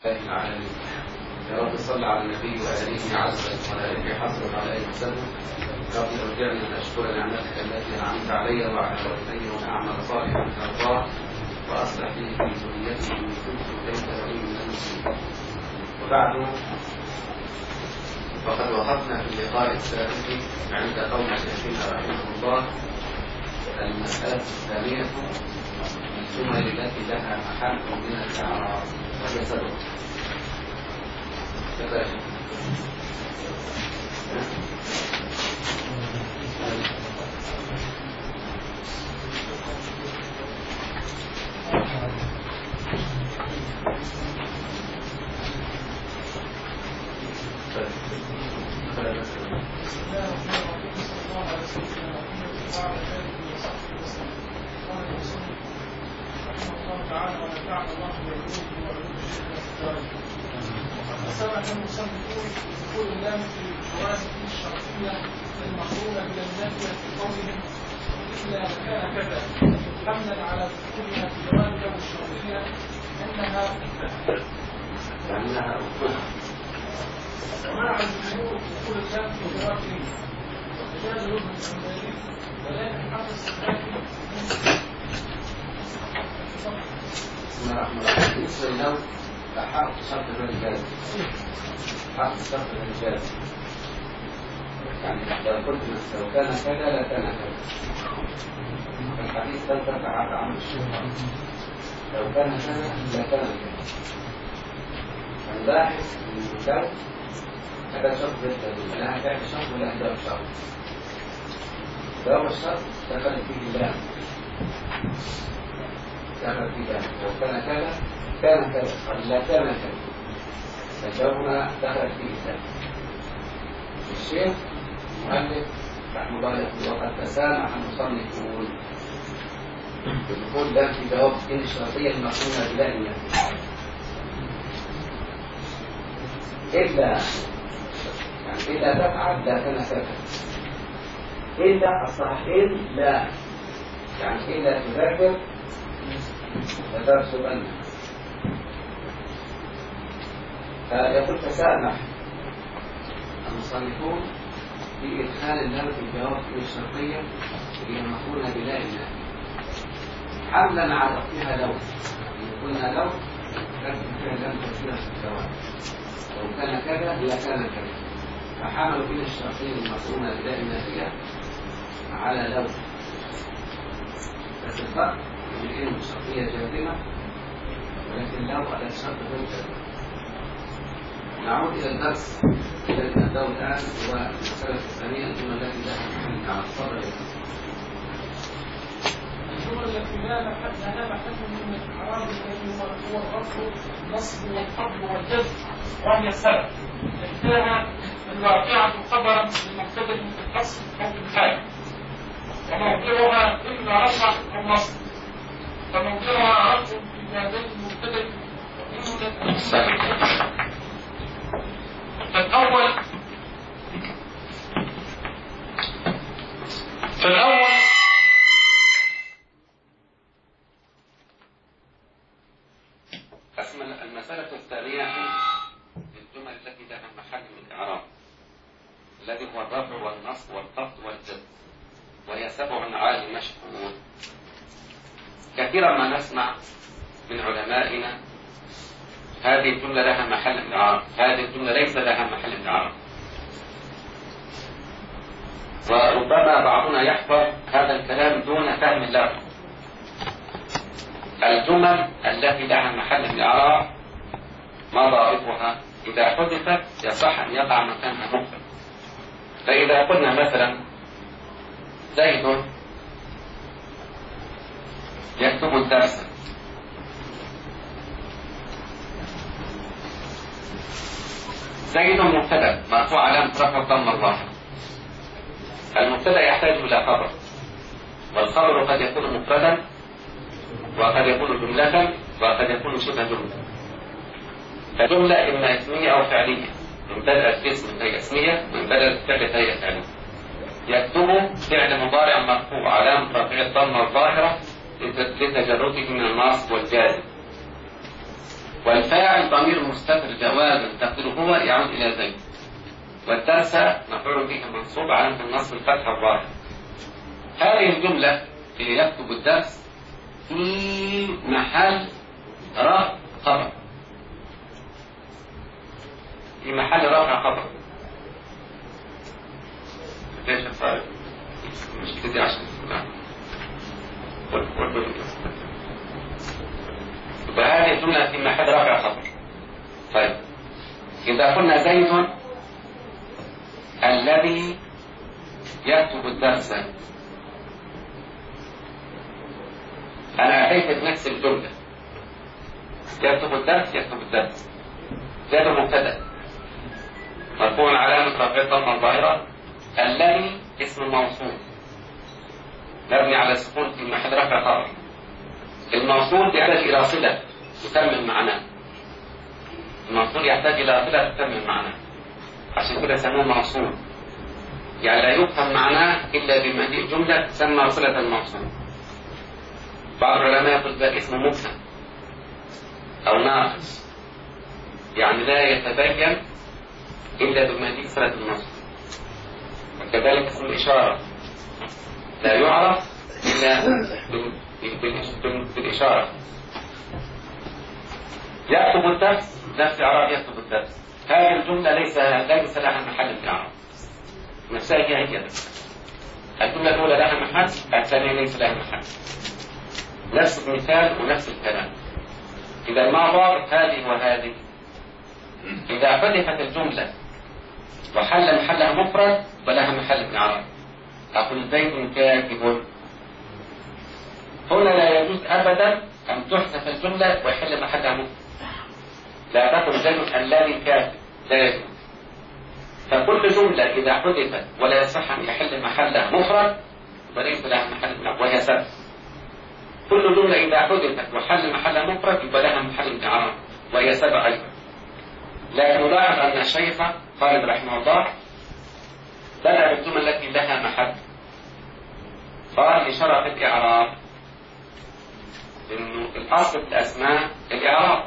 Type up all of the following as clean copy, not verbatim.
العالمين. يا رب صل على النبي وآله عز وآله حصل على آله وسلم. رب ارجعني أن أشكر نعمتك التي أنعمت علي وعلى والدي وأن أعمل صالحا ترضاه وأصلح لي في ذريتي إن كنت إليك رحيم من المسلمين. وبعد، فقد وقفنا في اللقاء السابق عند قول شيخنا رحمه الله المسألة الثانية الجمل التي لها محل من الإعراب وهي سبب. سمح المصنفون بدخول اللام في الجواز الشرطية المقرونة بالنافية في قولهم إلا كان كذا، حملا على دخولها في جواز اللام الشرطية أنها ومنع الجمهور دخول اللام في جواز وجاز وجه الحنبلي، ولكن حق السباكي بسم الله الرحمن الرحيم. بالنسبة للو فحق شرط الرجال، حق شرط الرجال يعني لو قلت لو كان كذا لكان كذا. الحديث لا ترفع عن الشرط، لو كان كذا لكان كذا. فنلاحظ ان لو هذا شرط بالتالي لا هتعمل شرط ولا هتعمل شرط. لو الشرط دخل فيه اللام، دخل فيه اللام. لو كان كذا كان كذا، قال لا كان كذا، فالجواب هنا دخل فيه اللام. الشيخ المؤلف رحمه الله يقول وقد تسامح المصنفون بدخول لام في جواب إن الشرطية المقرونة بلا النافية إلا يعني إلا تفعل لا كان كذا، إلا الصحيح إلا يعني إلا تذاكر فترسل أنها. فيقول تسامح المصنفون في إدخال اللام في الجواب الشرطية اللي هي مقرونة بلا النافية حملا على وقتها لو قلنا لو لكن فيها لام كثيرة في الجواب، لو كان كذا لكان كذا، فحملوا بين الشرطين المقرونة بلا النافية على لو. بس الفرق بين إن الشرطية جازمة ولكن لو على الشرط غير جازمة. نعود إلى الدرس الذي نبدأه الآن هو المسألة الثانية الجملة التي لها محل على الصدر. الجمل التي لا محل من الإعراب الذي هو الرفع النصب والخفض والجزم وهي السبب، كانت الواقعة خبرا لمبتدأ في الأصل أو في الحال، وموضوعها إما رفع أو نصب، فموضوعها رفع في هذين المبتدأ فالأول المسألة الثانية الجمل التي لها محل من الإعراب الذي هو الرفع والنصب والخفض والجزم، وهي 7 عالي مشهور. كثيرا ما نسمع من علمائنا هذه الجملة لها محل من الإعراب، هذه الجملة ليس لها محل من الإعراب، وربما بعضنا يحفظ هذا الكلام دون فهم له. الجمل التي لها محل من الإعراب ما ضابطها؟ إذا حدثت يصح أن يقع مكانها مفرد. فإذا قلنا مثلا زيد يكتب الدرس، زيد مبتدأ مرفوع علامة رفع الضمة الظاهرة. المبتدأ يحتاج إلى خبر، والخبر قد يكون مفردا وقد يكون جملة وقد يكون شبه جملة. فجملة إما اسمية أو فعلية، من بدأ الاسم فهي اسمية ومن بدأ الفعل فهي فعلية. يكتب فعل مضارع مرفوع علامة رفع الضمة الظاهرة لتجرده من الناصب والجازم. والفاعل ضمير مستتر جوازا تقديره هو يعود إلى زيد، والدرس مفعول به منصوب علامة النصب الفتحة الظاهرة. هذه الجملة اللي يكتب الدرس في محل رفع خبر، في محل رفع خبر. ليش الفارق؟ مش كده عشان فهذه الجملة في محل رفع خبر. طيب إذا قلنا زيد الذي يكتب الدرس، أنا أتيت بنفس الجملة، يكتب الدرس يكتب الدرس، زيد مبتدأ مرفوع علامة رفعه الضمة الظاهرة، الذي اسم موصول مبني على السكون في محل رفع خبر. الموصول يحتاج إلى صلة تكمل معناه، الموصول يحتاج إلى صلة تكمل معناه، عشان كده سموه موصول، يعني لا يفهم معناه إلا بمجيء جملة تسمى صلة الموصول. بعض العلماء يقول ذلك اسم مبهم أو ناقص، يعني لا يتبين إلا بمجيء صلة الموصول. وكذلك اسم الإشارة لا يعرف إلا بالإشارة. يكتب الدرس نفس إعراب يكتب الدرس، هذه الجملة ليس لها محل الإعراب، نفسها هي الجملة الأولى لها محل، الثانية ليس لها محل، نفس المثال ونفس الكلام. إذا ما ضابط هذه وهذه، إذا حذفت الجملة وحل محلها مفرد فلها محل الإعراب. أقول زيد كاتب، هنا لا يجوز أبدا أن تحذف الجملة ويحل محلها مفرد، لا تقل زيد الذي كاتب، لا يجوز. فكل جملة إذا حذفت ولا يصح أن يحل محلها مفرد فليس لها محل الإعراب، وهي سبب. كل جملة إذا حذفت وحل محلها مفرد يبقى لها محل الإعراب، وهي سبب أيضا. لكن نلاحظ أن الشيخ خالد رحمه الله بدأ بالجمل التي لها محل، قال لشرف الإعراب، إنه الأصل في الأسماء الإعراب،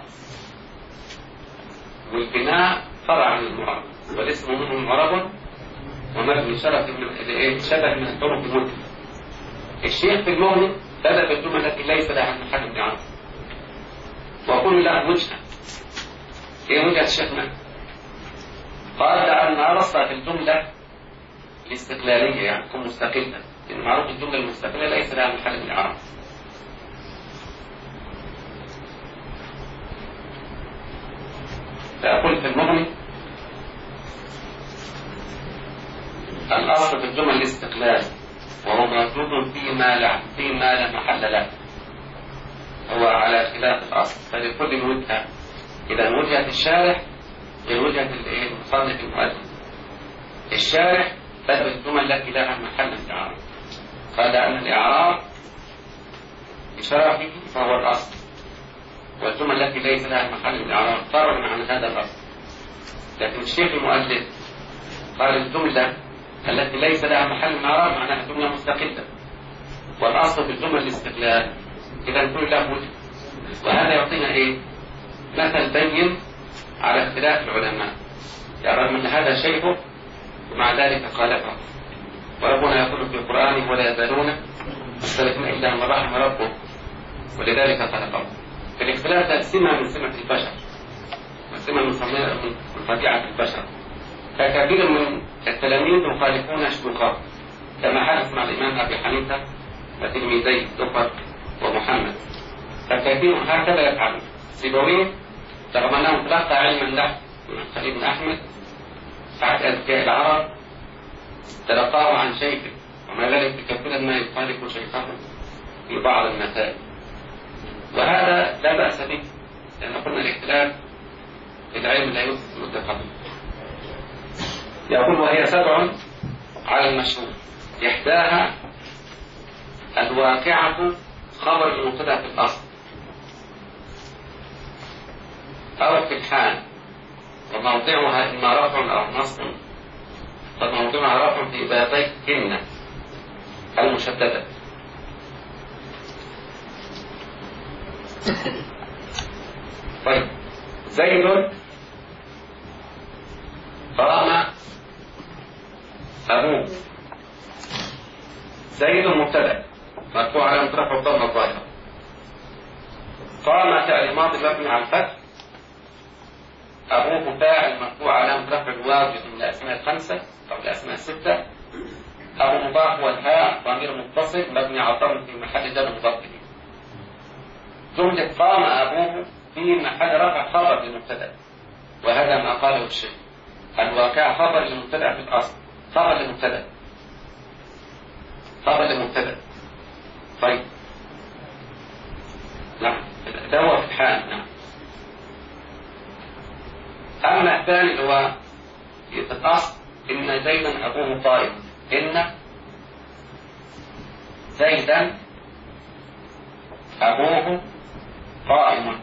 والبناء فرع عن المعرب، والاسم منه معرب ومبني شبه من الحروف المتفقة. الشيخ في المغني بدأ بالجمل التي ليس لها محل الإعراب، وكل لها وجهة. إيه وجهة شيخنا؟ قال لأن أرسل في الجملة الاستقلالية، يعني تكون مستقلة، لأن معروف الجملة المستقلة ليس لها محل الإعراب. فأقول في المغني الأصل في الجمل الاستقلال، وهو موجود فيما لا محل له، هو على خلاف الأصل. فلكل وجهة، إذا وجهة الشارح غير وجهة المصنف المؤلف. الشارح بدأ الجمل التي لها محل الإعراب، قال أن الإعراب بشرفه فهو الأصل، والجمل التي ليس لها محل الإعراب فرع عن هذا الأصل. لكن الشيخ المؤلف قال الجملة التي ليس لها محل الإعراب معناها جملة مستقلة، والأصل في الجمل الاستقلال، إذا كل له وجه. وهذا يعطينا إيه؟ مثل بين على اختلاف العلماء، يعني رغم أن هذا شيخه ومع ذلك خالفه. وربنا يقول في القرآن ولا يزالون مختلفين إلا من رحم ربه ولذلك خلقهم. فالاختلاف ده سمة من سمة البشر، وسمة من طبيعة البشر. فكثير من التلاميذ يخالفون شيوخهم، كما حدث مع الإمام أبي حنيفة وتلميذيه زفر ومحمد. فكثير هكذا يفعلون. سيبويه رغم أنه تلقى علما له من خليل بن أحمد أحد أذكياء العرب، تلقاه عن شيخه، ومع ذلك كثيرا ما يخالف شيخه في بعض المسائل، وهذا لا بأس به، لأن قلنا الاختلاف في العلم لا يفسد المتفق. يقول وهي 7 على المشهور، إحداها الواقعة خبر المبتدأ في الأصل أو في الحال، وموضعها إما رفع أو نصب، فموضعها رفع في بابي إن المشددة. طيب زيد قام أبوه. زيد مبتدأ مرفوع على رفعه الضمة الظاهرة. قام فعل ماضي مبني على الفتح. أبوه فاعل مرفوع على رفع الواو من الأسماء الخمسة أو الأسماء الستة. أبو مضاف والهاء ضمير متصل مبني على الضم في محل جر مضاف إليه. جملة قام أبوه في محل رفع خبر للمبتدأ، وهذا ما قاله الشيخ. الواقع خبر للمبتدأ في الأصل، خبر للمبتدأ، خبر للمبتدأ. طيب نعم ده هو في الحال. نعم. أما الثاني اللي هو في الأصل إن زيدا أبوه قائم. إن زيدا أبوه قائم.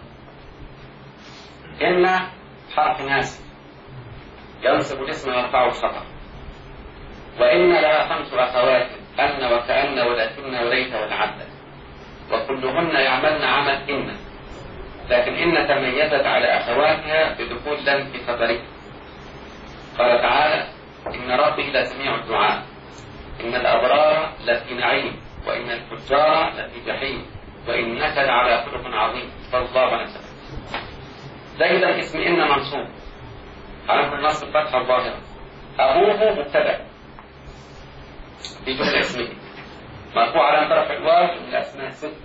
إن حرف ناسب ينصب الاسم ويرفعه الخطأ. وإن لها 5 أخوات أن وكأن ولكن وليت والعدل، وكلهن يعملن عمل إن، لكن إن تميزت على أخواتها بدخول لن في خبرها. قال تعالى: إن ربي لسميع الدعاء، إن الأبرار لفي نعيم، وإن الفجار لفي جحيم، وإنك لعلى خلق عظيم. فالله نسب. زيدا اسم إن منصوب على النصب الفتحة الظاهرة. أبوه مبتدأ في جملة اسمه مرفوع على طرف الواو من الأسماء الستة،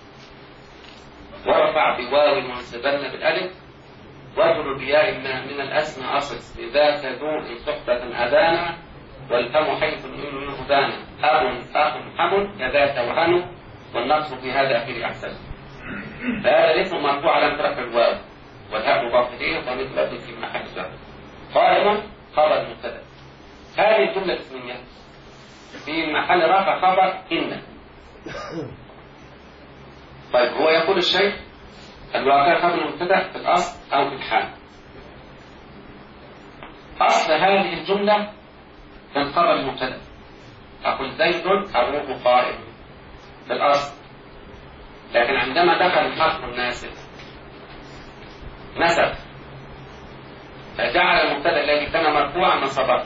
ورفع بواو منصبن بالألف، واجر بياء من الأسماء أصل لذاك ذو صحبة أذانا، والفم حيث الإن منه دانا، أب أخ حم كذاك وهن، والنقص في هذا أخير أحسن. فهذا الاسم مرفوع على طرف الواو والهاء مضاف إليه ومثل أبي في محل جر. قائم خبر مبتدأ. هذه الجملة الاسمية في محل رفع خبر إن. طيب هو يقول الشيخ الواقع خبر المبتدأ في الأصل أو في الحال. أصل هذه الجملة في الخبر المبتدأ. أقول زيد أبوه قائم في الأصل، لكن عندما دخل الحرف الناسب نسب، فجعل المبتدأ الذي كان مرفوعا نصبه،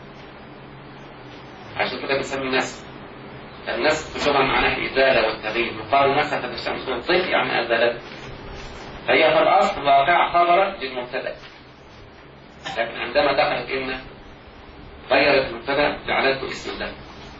عشان كده بنسميه نسب. النسب في اللغة معناه إزالة والتغيير، يقال نسخت الشمس الطيف يعني أزالته. فهي في الأصل واقع خبرا للمبتدأ، لكن عندما دخلت إن غيرت المبتدأ جعلته اسم الله.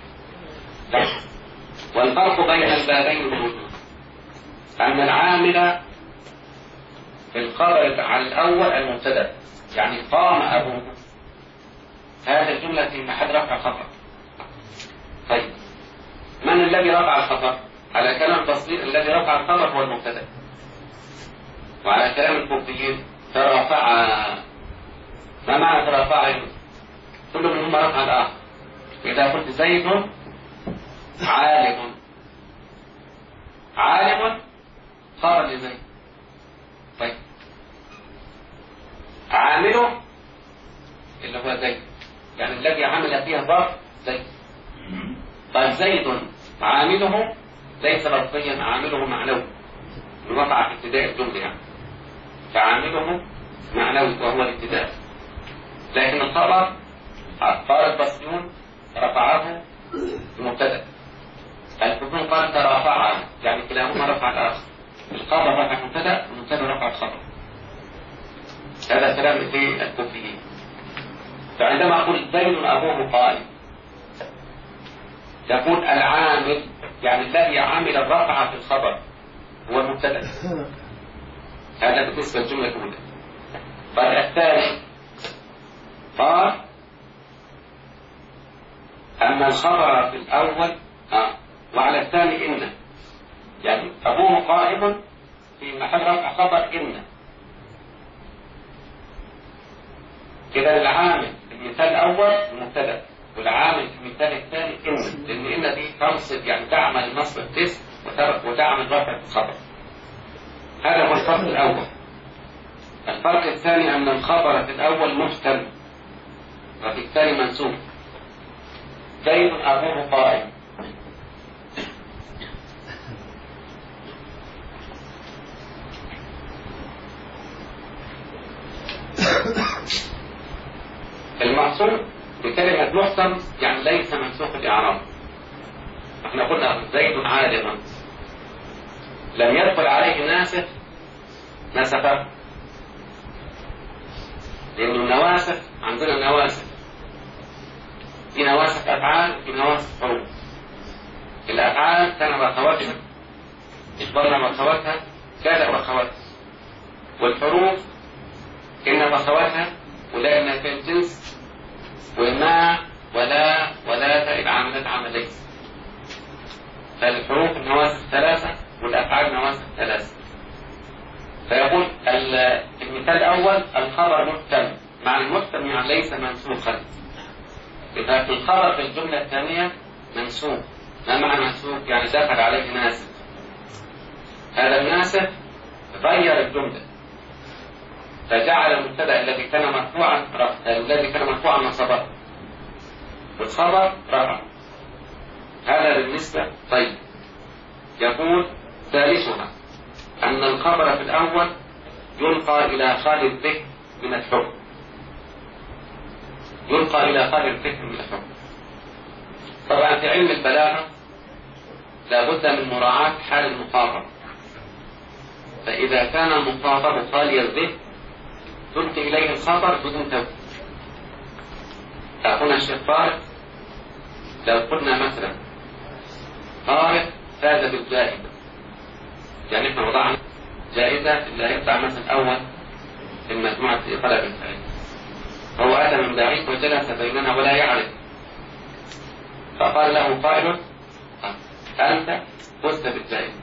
والفرق بين البابين موجود، أن العامل في الخبر على الأول المبتدأ، يعني قام أبوه، هذه الجملة في محل رفع خبر. طيب من الذي رفع الخبر؟ على كلام التصديق الذي رفع الخبر هو المبتدأ، وعلى كلام الكوفيين ترفع. ما معنى ترفع؟ كل منهما رفع الآخر. إذا قلت زيد عالم، عالم خبر لزيد. طيب عامله اللي هو زيد، يعني الذي عمل فيها ظرف زيد. طيب زيد عامله ليس لفظيا، عامله معنوي، وقع في ابتداء الجملة يعني، فعامله معنوي وهو الابتداء. لكن الخبر قال البصريون رفعه المبتدأ، الكوفيون قال ترافعه، يعني كلاهما رفع الآخر. الخبر رفع المبتدأ والمبتدأ رفع الخبر. هذا كلام في الكوفيين. فعندما أقول زيد أبوه قائم، يقول العامل يعني الذي عمل الرفع في الخبر هو المبتدأ. هذا بالنسبة للجملة الأولى. قال الثاني قال أما الخبر في الأول وعلى الثاني إن، يعني أبوه قائم في محل رفع خبر إن. كده العامل في المثال الأول المبتدأ، والعامل في المثال الثاني إن، لأن إن دي تنصب يعني تعمل نصب الاسم وتعمل رفع الخبر. هذا هو الفرق الأول. الفرق الثاني أن الخبر في الأول محتمل وفي الثاني منسوب. زيد أبوه قائم. منصوب بكلمة محكم يعني ليس منسوخ الإعراب. احنا قلنا زيد عالم، لم يدخل عليه ناسخ نسخه، لأن النواسخ عندنا نواسخ، في نواسخ أفعال وفي نواسخ حروف. الأفعال كان وأخواتها، إجبرنا وأخواتها، كان وأخواتها. والحروف إن وأخواتها ولكن في الجنس وما ولا ولا عملت عملين. فالحروف النواسخ ثلاثة والأفعال نواسخ ثلاثة. فيقول المثال الأول الخبر محكم، مع المحكم يعني ليس منسوخا. إذا في الخبر في الجملة الثانية منسوخ. ما معنى منسوخ؟ يعني دخل عليه ناسخ. هذا الناسخ غير الجملة فجعل المبتدأ الذي كان مرفوعا الذي كان مرفوعا نصبه والخبر رفع. هذا بالنسبة. طيب يقول ثالثها أن الخبر في الأول يلقى إلى خالي الذكر من الحكم، يلقى إلى خالي الذكر من الحكم. طبعا في علم البلاغة لابد من مراعاة حال المخاطب، فإذا كان المخاطب خالي الذكر تلقي إليه الخبر بدون توكيد. أخونا الشيخ طارق لو قلنا مثلا طارق فاز بالجائزة، يعني احنا وضعنا جائزة اللي هيطلع مثلا أول في مجموعة طلب الفائز، هو أتى من بعيد وجلس بيننا ولا يعرف، فقال له قائل أنت فزت بالجائزة.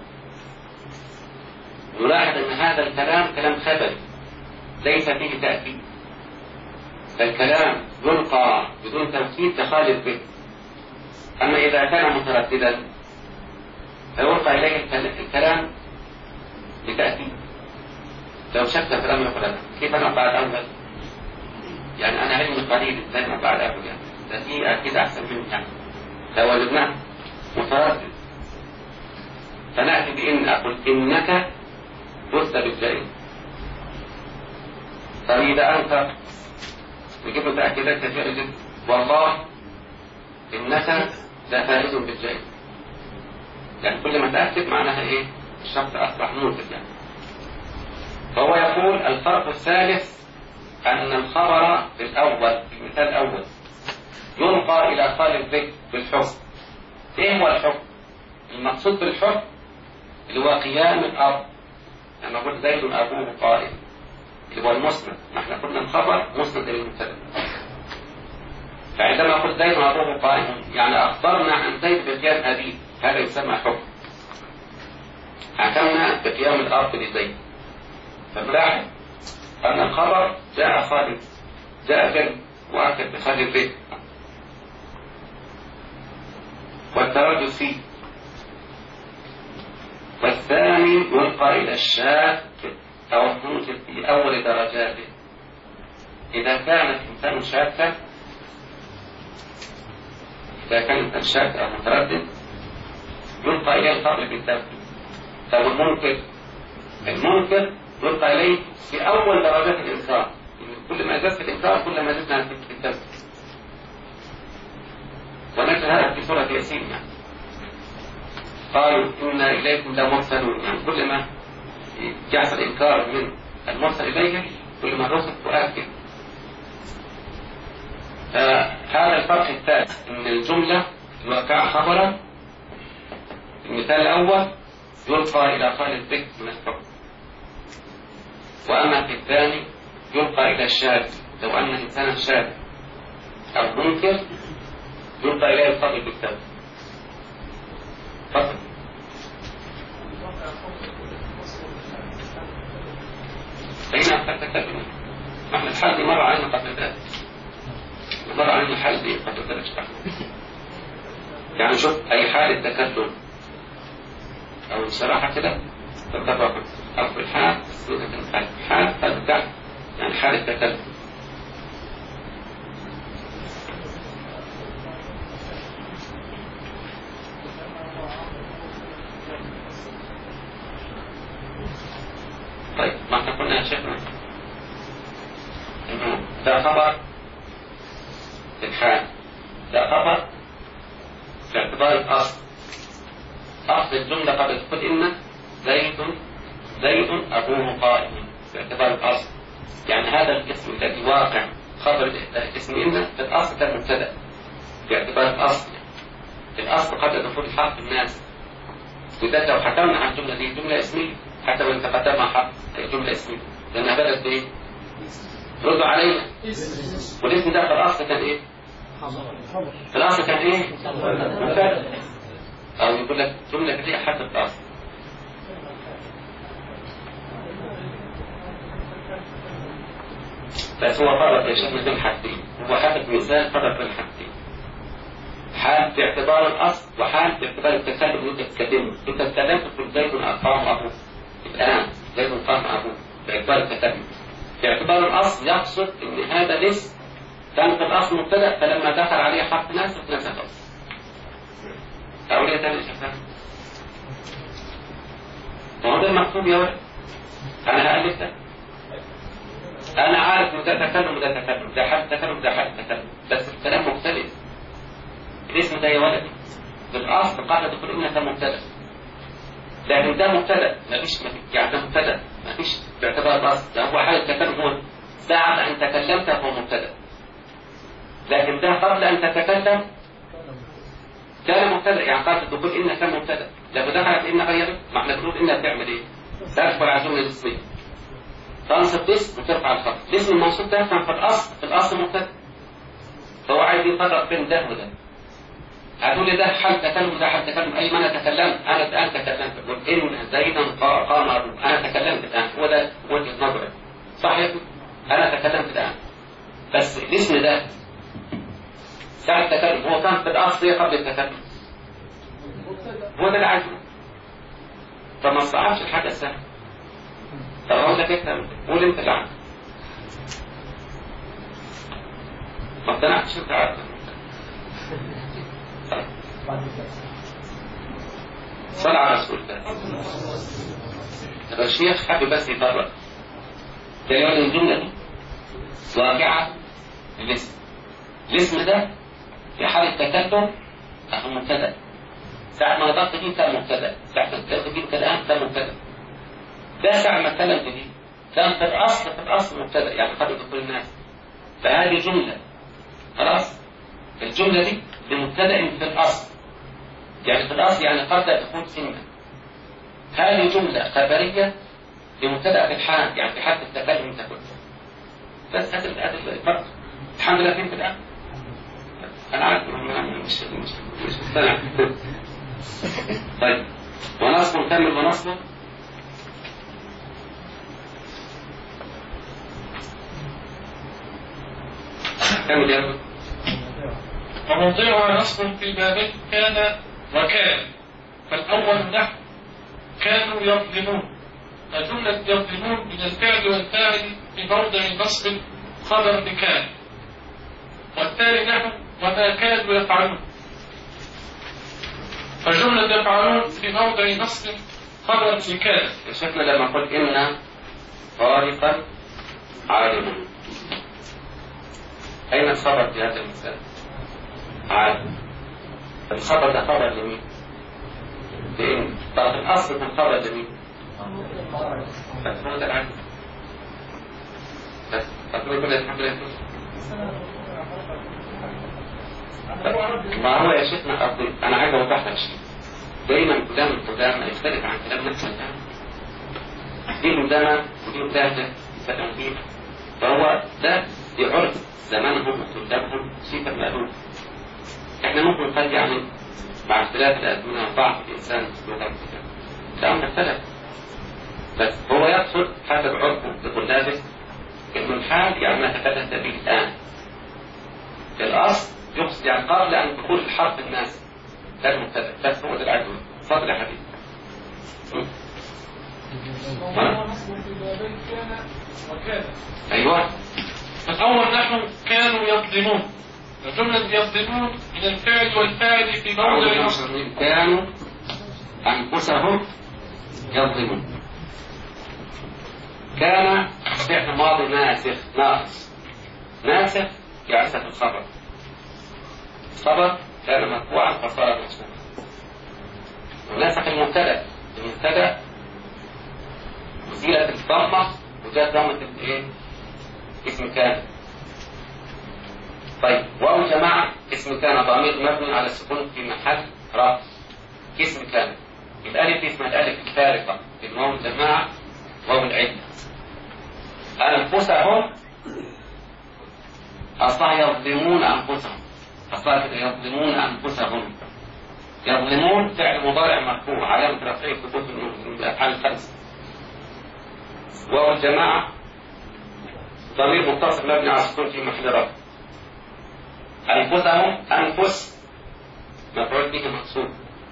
نلاحظ أن هذا الكلام كلام خبري ليس فيه تأكيد، فالكلام يلقى بدون توكيد كخالي الذكر. أما إذا كان مترددا فيلقى إليه الكلام بتأكيد. لو شك فلم يقل كيف أنا بعد أول، يعني أنا علمي قليل إزاي ما بعد أول، يعني ده في أكيد أحسن مني. يعني لو وجدناه متردد فنأتي بإن أقول إنك فزت بالجائزة. فإذا أنت نجيب له تأكيدات كثيرة جدا، والله إنك لفائز بالجائزة، يعني كل ما تأكد معناها إيه؟ الشخص أصبح منتج يعني. فهو يقول الفرق الثالث أن الخبر في الأول في المثال الأول يلقى إلى خالي الذكر بالحكم. إيه هو الحكم؟ المقصود بالحكم اللي هو قيام الأب، لما قلت زيد أبوه قائم اللي هو المسند، ما احنا قلنا الخبر مسند للمبتدأ. فعندما قلت زيد أبوه قائم يعني أخبرنا عن زيد بقيام أبيه، هذا يسمى حكم. حكمنا بقيام الأب لزيد. فنلاحظ أن الخبر جاء خالد، جاء كلمة مؤكد بخالد البيت والتردد فيه. والثاني يلقى إلى الشاك أو المنكر في أول درجاته. إذا كان الإنسان شاكا، إذا كان الإنسان شاك أو متردد يلقى إليه القبل بالتوكيد. طب المنكر يلقى إليه في أول درجات الإنكار، كل ما زاد في الإنكار كل ما زدنا في التوكيد. ونجد هذا في سورة ياسين يعني. قالوا إنا إليكم لمرسلون، يعني كل ما يحصل إنكار من المرسل إليه كل ما الرسل تؤكد. هذا الفرق الثالث، أن الجملة الواقعة خبرا في المثال الأول يلقى إلى خالي الذكر من الحكم، وأما في الثاني يلقى إلى الشاذ. لو أن الإنسان شاذ أو منكر يلقى إليه القبل بالتوكيد. فقط فهنا قد تكلم نحن الحل دي مرة علينا قبل ذلك، مرة علينا الحل دي قبل ذلك. يعني شوف أي حالة تكلم أو الصراحة كده تتبقى أو في الحال حال تبدأ يعني حالة تكلم. طيب ما احنا قلنا يا شيخنا انه ده خبر في الحال ده خبر في اعتبار الأصل. أصل الجملة قبل تقول إن زيد أبوه قائم في اعتبار الأصل. يعني هذا الاسم الذي واقع خبر اسم إن في الأصل ده مبتدأ في اعتبار الأصل. الأصل قبل دخول الحرف الناس، وده لو حكمنا عن الجملة دي جملة اسمية حتى وإن تقدم مع حرف جملة اسمية لأنها بدأت بإيه؟ ردوا علينا. والاسم ده في الأصل كان إيه؟ في الأصل كان إيه؟ مبتدأ. أو يقول لك جملة كثيرة حتى في الأصل. بس هو فرق يا شيخ بين حاجتين، هو حاطط مثال فرق بين حاجتين، حال في اعتبار الأصل وحال في اعتبار التكلم اللي أنت تتكلمه. أنت اتكلمت تقول زيد أقام أبوه، الآن زيد قام أبوه باعتبار التكلم. في اعتبار الأصل يقصد إن هذا الاسم كان في الأصل مبتدأ، فلما دخل عليه حرف ناسخ نسخه. أقول إيه تاني يا شيخ؟ ما هو ده المكتوب يا ولد، أنا هألف ده. أنا عارف إن ده تكلم وده تكلم، ده حد تكلم وده حد تكلم، بس الكلام مختلف. الاسم ده يا ولدي بالأصل قاعدة تقول إنك مبتدأ، لكن ده مبتدأ مفيش يعني ده مبتدأ مفيش باعتبار الأصل، ده هو حال التكلم. هو ساعة أن تكلمت هو مبتدأ، لكن ده قبل أن تتكلم كان مبتدأ. يعني قاعدة تقول إنك مبتدأ، لو دخلت إن غيرت ما احنا بنقول إنها بتعمل إيه؟ تدخل على الجملة الاسمية تنصب اسم وترفع الخبر. الاسم الموصوف ده كان في الأصل مبتدأ، فهو عايز يفرق بين ده وده. هتقول لي ده حال تكلم وده حال تكلم. أي ما أنا تكلمت، أنا الآن تكلمت قلت إن زيدا قام أبوه، أنا تكلمت الآن، هو ده وجهة نظري صح يا ابني؟ أنا تكلمت الآن، بس الاسم ده ساعة التكلم هو كان في الأصل قبل التكلم، هو ده اللي عايزه. طب ما صعبش الحاجة السهلة. طب أقول لك إيه؟ قول أنت اللي عندك. ما اقتنعتش أنت عارف. صلى على رسول الله. طب الشيخ حابب بس يفرق بين الجملة دي واقعة الاسم. الاسم ده في حال التكلم أهو مبتدأ، ساعة ما ضغط فيه كان مبتدأ، ساعة ما ضغط فيه كان مبتدأ. ده ساعة ما اتكلمت فيه كان في الأصل مبتدأ، يعني قبل دخول الناس. فهذه جملة خلاص، الجملة دي لمبتدأ في الأصل، يعني في الأصل يعني قبل دخول سنة. هذه جملة خبرية لمبتدأ في الحال، يعني في حالة التكلم تكون. بس هذا الفرق. الحمد لله فهمت الآن. أنا عارف مش مقتنع. طيب ونصب نكمل ونصب. كمل يا رب. وموضعها نصب في بابين كان وكان. فالأول نحو كانوا يظلمون، فجملة يظلمون من الفعل والفاعل في موضع نصب خبر بكان. والثاني نحو وما كانوا يفعلون، فجملة يفعلون في موضع نصب خبر بكان. الشكل لما قلت إن طارقا عالم، أين الخبر في هذا المثال؟ عالم. الخبر ده خبر لمين؟ لإن طرف الأصل من خبر لمين؟ فهذا العالم. بس أقول كل الحمد لله. ما هو يا شيخنا أقول أنا عايز أوضح لك شيء. دايما كلام القدامى يختلف عن كلام نفس الآن. دي مدامة ودي مدامة يسلم فيها، فهو ده يعرف زمانهم وقدامهم صفة مألوف. احنا ممكن نقول يعني مع اختلاف الأزمنة بعض الإنسان ده أمر اختلف، بس هو يقصد حسب عرفه بطلابه إنه الحال يعني ما تحدث به الآن. الأصل يقصد يعني قبل أن دخول الحرف الناس ده المبتدأ، بس هو ده العدو. تفضل يا حبيبي. أيوه. الأول نحو كانوا يظلمون، وجملة يظلمون من الفعل والفاعل في موضع نصب. كانوا أنفسهم يظلمون. كان فعل ماضي ناسخ ناقص. ناسخ يعرف الخبر، خبر كان مرفوعا فصار منصوبا. ونسخ المبتدا أزيلت الضمة وجاءت ضمة الايه؟ اسم كان. طيب واو الجماعة اسم كان ضمير مبني على السكون في محل رفع اسم كان. الألف اسمها الألف الفارقة بين واو الجماعة واو العدة. أنفسهم أصلا يظلمون أنفسهم، أصلا كده يظلمون أنفسهم. يظلمون فعل مضارع مرفوع علامة رفعه ثبوت من الأفعال الخمسة. واو الجماعة ضمير متصل مبني على السكون في محل رفع. أنفسهم أنفس مفعول به منصوب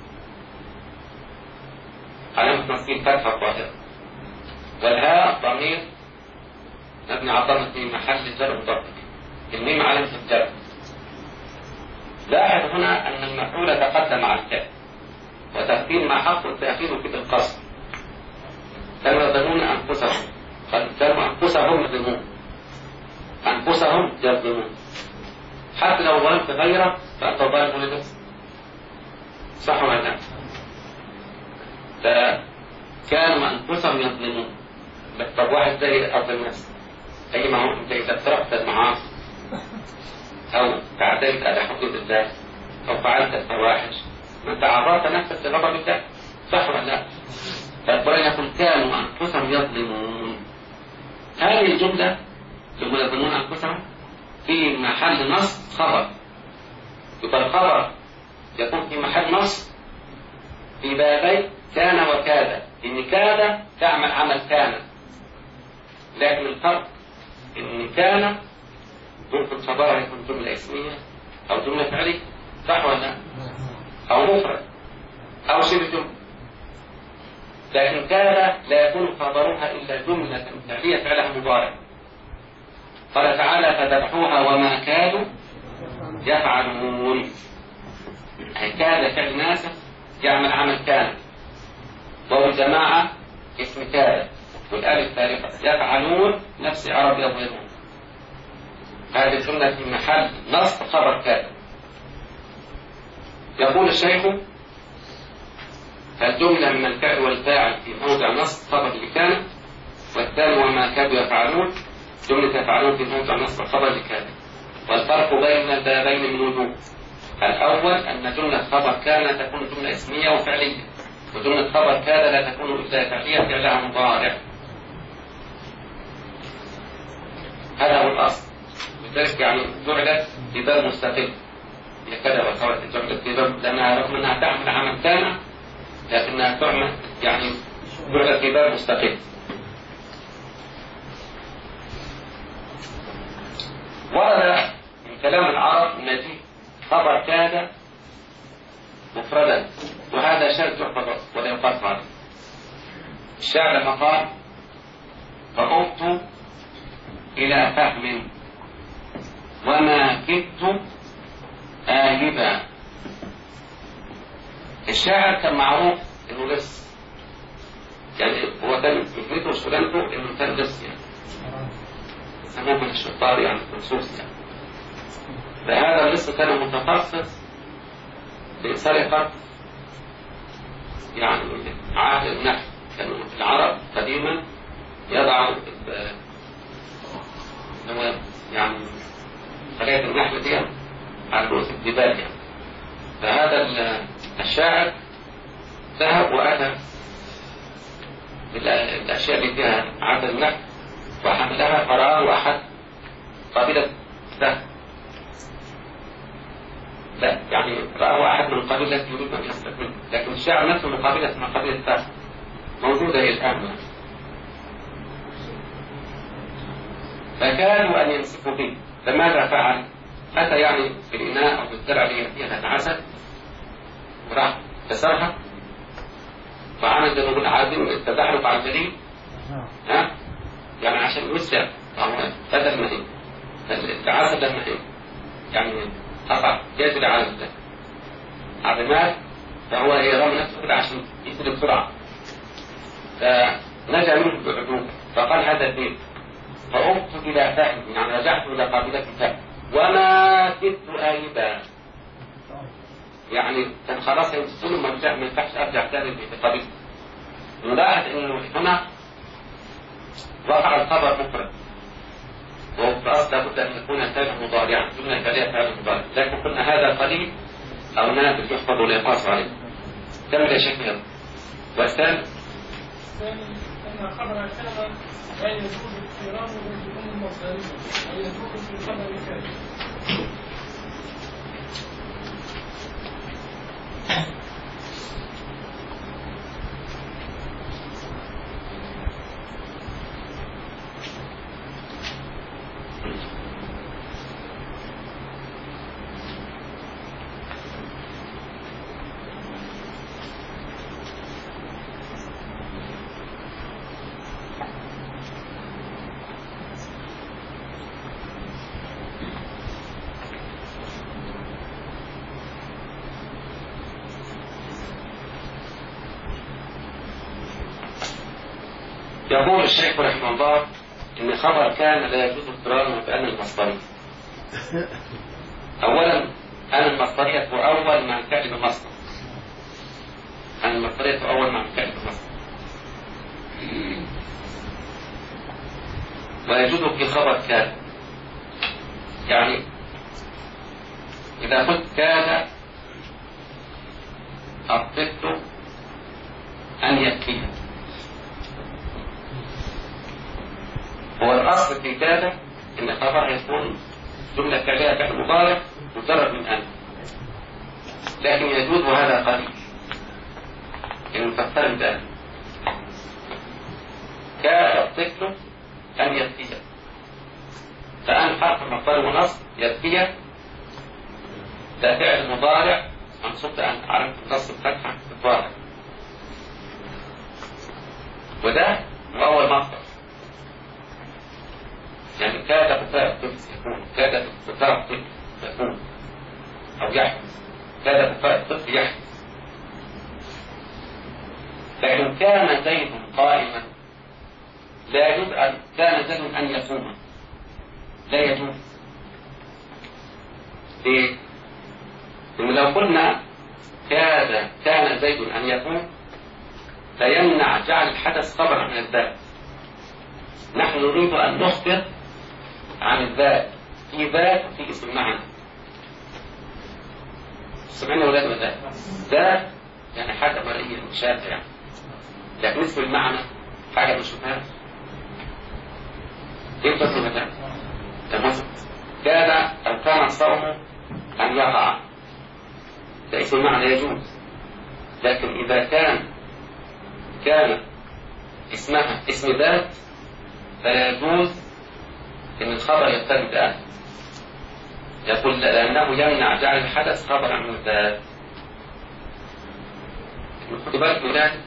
علامة نصبه فتحة الظاهرة. والهاء ضمير مبني على الضمة في محل جر مضاف. الميم علامة الجر. لاحظ هنا أن المفعول تقدم على الفعل وتقديم ما حق التأخير في القصر. كانوا يظلمون أنفسهم، كانوا أنفسهم يظلمون، أنفسهم يظلمون. حتى لو ظلمت غيرك فأنت ظالم لنفسك، صح ولا لا؟ فكانوا أنفسهم يظلمون. طب واحد زي أظلم نفسه، أي ما هو أنت إذا اقترفت المعاصي أو تعديت على حدود الله أو فعلت الفواحش ما أنت عرضت نفسك لغضب الله، صح ولا لا؟ فالقرآن يقول كانوا أنفسهم يظلمون. هذه الجملة ثم يظلمون أنفسهم في محل نصب خبر. يبقى الخبر يكون في محل نصب في بابي كان وكاد. إن كاد تعمل عمل كان، لكن الفرق إن كان ممكن خبرها يكون جملة اسمية أو جملة فعلية، صح ولا لا؟ أو مفرد أو شبه جملة. لكن كان لا يكون خبرها إلا جملة فعلية فعلها مضارع. قال تعالى فذبحوها وما كادوا يفعلون. كاد فعل ناسخ يعمل عمل كان، وهو الجماعة اسم كاد والآلف فارقة. يفعلون نفس عرب يظلمون. هذه الجملة في محل نصب خبر كاد. يقول الشيخ الجملة من الفعل والفاعل في موضع نصب خبر لكان، والثاني وما كادوا يفعلون جملة يفعلون في موضع نصب خبر لكان. والفرق بين البابين من وجوه. الأول أن جملة خبر كان تكون جملة اسمية وفعلية، وجملة خبر كاد لا تكون إلا فعلية فعلها مضارع. هذا هو الأصل. لذلك يعني جعلت في باب مستقل. هي كذا وخبرت جعلت في باب لأنها رغم أنها تعمل عمل كان لكنها تعمل يعني جعلت في باب مستقل. ورد من كلام العرب مجيء خبر كاد مفردا، وهذا شاذ يحفظ ولا يقاس عليه. الشاعر لما قال فقمت إلى فهم وما كدت آهبا. الشاعر كان معروف إنه لص، يعني هو كان مهنته وشغلانته إنه كان لص، يعني يسموه من الشطار يعني خصوص يعني. فهذا اللص كان متخصص بسرقة يعني عهد النحل. كانوا العرب قديما يضعوا يعني خلية النحل دي على رؤوس الجبال يعني. فهذا الشاعر ذهب وأتى بالأشياء اللي فيها عهد النحل وحملها فرآه أحد قبيلة سهم. لا يعني رآه أحد من قبيلة يريد أن يستقبل، لكن الشاعر نفسه من قبيلة سهم موجودة هي الآن. فكانوا أن يمسكوا به. فماذا فعل؟ أتى يعني في الإناء أو في الزرع اللي فيها العسل وراح كسرها وعمل زي ما نقول عادين التزحلق على الجليد، يعني عشان يوسع بدل ما هي العسل لما هي يعني قطع يجري على العظمات، فهو يرمي نفسه كده عشان يجري بسرعة، فنجا منه بعدوه. فقال هذا الدين فأمت إلى فهم، يعني رجعت إلى قابلة فهم وما كدت آيبا. يعني كان خلاص يوصلوا ما ينفعش ارجع تاني لطبيب. نلاحظ انه هنا وقع الخبر مفرد، وهو في الاصل لابد ان يكون فعل مضارعا، جمله فعليه فعل مضارع، لكن قلنا هذا قليل او نادر يحفظ ولا يقاس عليه. كمل يا شيخ يلا. والثاني أن خبر كان لا يجوز اقترانه بدون المصدرية، أي يجوز في خبر كان. يقول الشيخ رحمه الله إن خبر كان لا يجوز اقترانه بأن المصدرية. أولا أن المصدرية هو أول ما كان مصدر. أن المصدرية هو أول ما كان مصدر. ويجوز في خبر كان، يعني إذا قلت كان الطفل أن يكفيه، هو الأصل في كان إن خبر يكون جملة فعلية فعل مضارع مجرد من أن، لكن يجوز وهذا قليل إن تفترض بأن كان الطفل أن يكفيه، فأن حرف مصدر ونصب يكفيه ده فعل مضارع منصوب أن عرفت نصب فتحة الظاهر، وده أول مصدر. يعني كاد فتاة الطفل يكون، كاد فتاة الطفل يكون أو يحدث، كاد فتاة الطفل يحدث. فإن كان زيد قائما لا يجوز أن كان زيد أن يقوم، لا يجوز. ليه؟ لأن لو قلنا كان زيد أن يقوم فيمنع جعل الحدث خبرا من الذات. نحن نريد أن نخبر عن الذات، في ذات وفي اسم معنى. سمعنا ولاد وذات، ذات يعني حاجة مرئية مشاهدة يعني، لكن اسم المعنى حاجة مشوفها. كيف تصل ذات؟ تمام. كان أو كان الصوم أن يقع، ده اسم المعنى يجوز، لكن إذا كان اسمها اسم ذات فلا يجوز إن الخبر يقترب بأن، يقول لأنه يمنع جعل الحدث خبرا من الذات. خدوا بالكم من ذلك،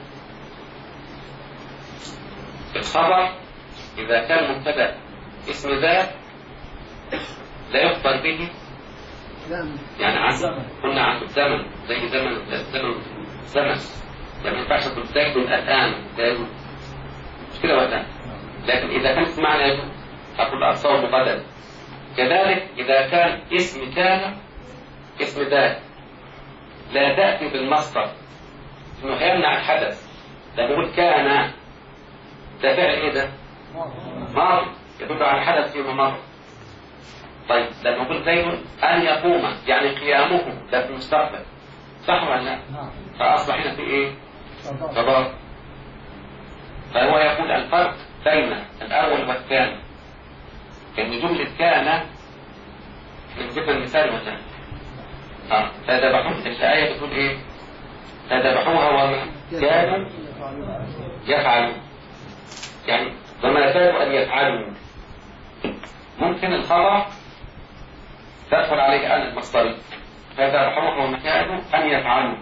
الخبر إذا كان مبتدأ اسم ذات لا يخبر به، يعني عن قلنا عن الزمن زي زمن يعني ما ينفعش تقول زيد الآن لا يجوز، مش كده ولا؟ لكن إذا كان اسم معنى يجوز، أقول الصوم غدا. كذلك إذا كان كان اسم ذات لا تأتي بالمصدر إنه يمنع الحدث، لما نقول كان ده فعل إيه ده؟ ماضي يدل على الحدث فيما مر. طيب لما نقول زيد أن يقوم يعني قيامه ده في المستقبل، صح ولا لا؟ فأصبح هنا في إيه؟ تضاد. فهو يقول الفرق بين الأول والثاني إن جملة كان من ذكر المثال ولا فذبحوه، الآية بتقول إيه؟ فذبحوها وما كانوا يفعلون، يعني وما كانوا أن يفعلوا. ممكن الخبر تدخل عليه أن المصدري، فذبحوها وما كانوا أن يفعلوا،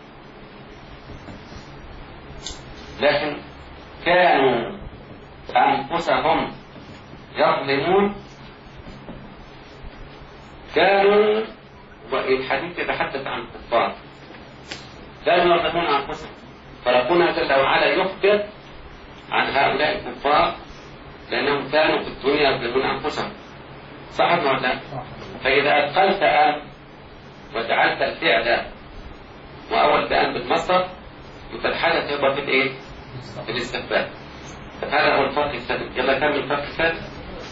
لكن كانوا أنفسهم يظلمون. كانوا والحديث يتحدث عن الكفار كانوا يظلمون أنفسهم، فربنا جل وعلا يخبر عن هؤلاء الكفار لأنهم كانوا في الدنيا يظلمون أنفسهم، صح ولا لا؟ فإذا أدخلت أن وجعلت الفعل وأول بيان بالمصدر يبقى الحدث يبقى في الإيه؟ في الاستقبال. هذا هو الفرق الثالث. يلا كمل الفرق الثالث.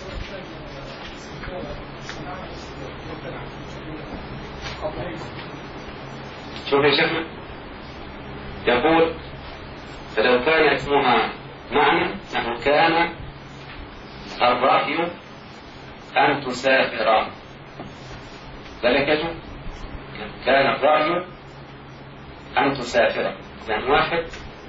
شوف يا شيخنا، يقول فلو كان اسمها معنى نحو كان الرأي أن تسافر، ذلك يجب كان الرأي أن تسافر. يعني واحد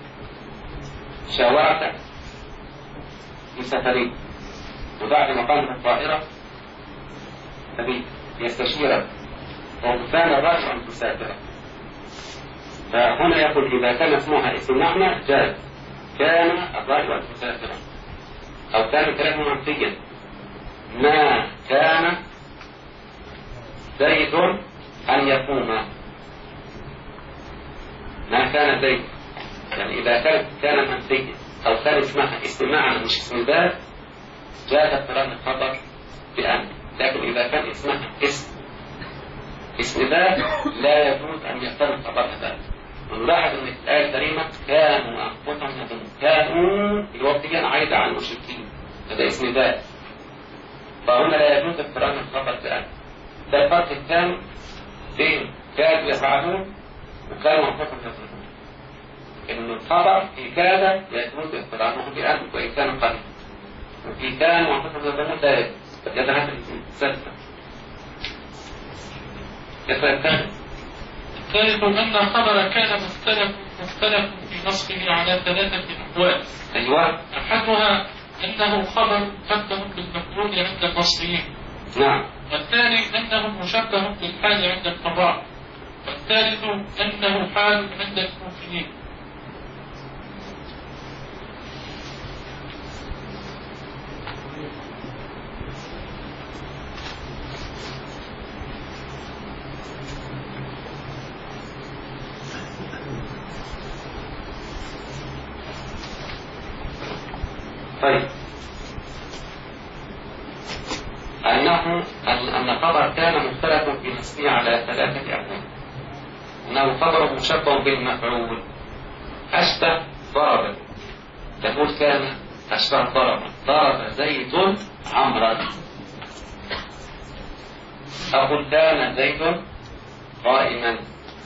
شاورك مسافرين وبعد ما قامت الطائرة تبي يستشيرك وكان الرأي أن تسافر. فهنا يقول إذا كان اسمها اسم معنى جاز كان الرأي أن تسافر، أو كان كلامه منفيا ما كان زيد أن يقوم، ما كان زيد. يعني إذا كان منفيا أو كان اسمها اسم معنى مش اسم ذات جاز اقتران الخبر بأن. لكن إذا كان اسمها اسم ذات لا يجوز أن يقترن خبر ذات. ونلاحظ أن الآية الكريمة كانوا أنفسهم يظنون، كانوا الوقتيا عايدة عن المشركين، هذا اسم ذات، فهنا لا يجوز اقتران الخبر بأن. ده الفرق الثاني بين كانوا يفعلون وكانوا أنفسهم يظنون، إن الخبر في كاد يجوز اقترانه بأن وإن كان قليلا، وفي كان وأنفسهم يظنون لا يجوز. هذا هذا السلسلة. الثالث أن خبر كان مختلف في نصبه على 3 أحوال. أيوة. أحدها أنه خبر مقدم بالمفعول عند البصريين. نعم. والثاني أنه مشبه بالحال عند القضاء. والثالث أنه حال عند الكوفيين. طيب، أن خبر كان مختلف في نصبه على 3 أحوال. أنه خبر مشبه بالمفعول أشبه ضرب، تقول كان أشبه ضرب زيد عمرا، أقول كان زيد قائما،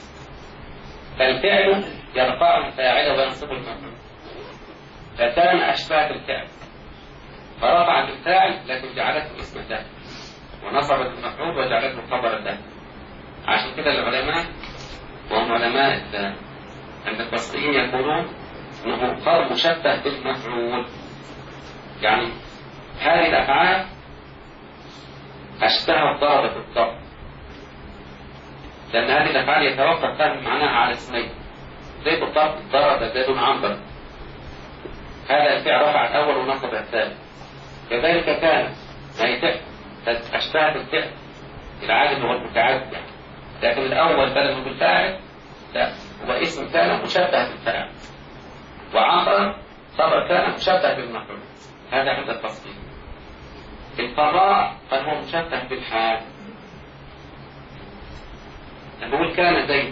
فالفعل يرفع الفاعل وينصب المفعول، فكان أشبه بالفعل فرفعت الفاعل لكن جعلته اسم الله، ونصبت المفعول وجعلته خبر الله. عشان كده العلماء وهم علماء عند البصريين يقولون انه خبر مشبه بالمفعول، يعني هذه الافعال اشبه الضرب بالضبط، لان هذه الافعال يتوقف فهم معناها على اسمين، زي بالضبط ضرب زيد عمرا، هذا الفعل رفع الاول ونصب الثاني. كذلك كان أشبهت الفعل العادل هو المتعدد، لكن الأول بدل بالفاعل لا، هو اسم كان مشبه بالفاعل، وعمرا خبر كان مشبه بالمفعول، هذا عند التفصيل. القضاء فهو مشبه بالحال، نقول كان زيد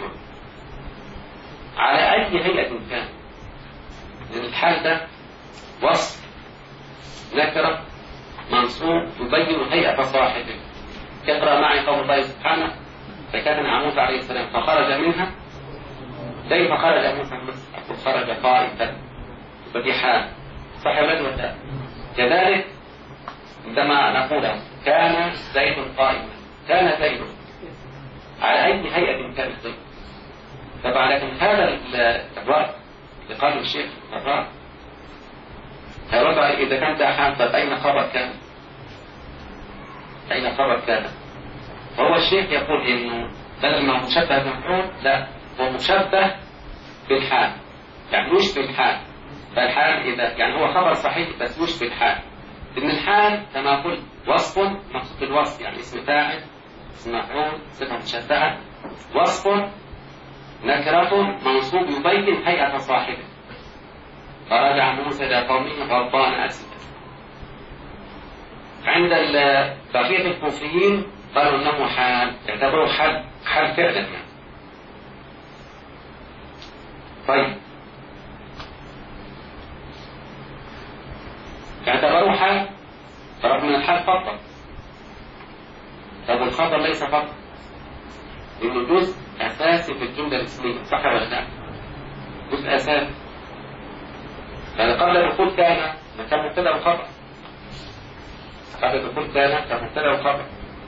على أي هيئة كان، لأن الحال ده وصف نكرة منصوب يبين هيئة صاحبه. اقرأ معي قول الله سبحانه فكان عموس عليه السلام فخرج منها، كيف خرج موسى من مصر؟ خرج خائفا، ودي حال صح ولا لا؟ كذلك عندما نقول كان زيد قائما، كان زيد على أي هيئة كان زيد. طبعا لكن هذا الرأي اللي قاله الشيخ الرأي هيرد إذا كان ده حال، طب أين خبر كان؟ أين خبر كان؟ وهو الشيخ يقول إنه بدل ما هو مشبه بالمفعول لا، هو مشبه بالحال، يعني يشبه الحال. فالحال إذا يعني هو خبر صحيح بس يشبه الحال، إن الحال كما قلت وصف مقصود بالوصف، يعني اسم فاعل اسم مفعول صفة مشبهة، وصف نكرة منصوب يبين هيئة صاحبه. فرجع موسى إلى قومه غضبان أسفا. عند بقية الكوفيين قالوا إنه حال، اعتبروه حال فعلا يعني. طيب اعتبروا حال فرغم من الحال فقط. طب الخبر ليس فقط، لأنه جزء أساسي في الجملة الاسمية، صح ولا لا؟ جزء أساسي. قبل دخول كان مبتدأ وخبر، قبل دخول كان مبتدأ وخبر.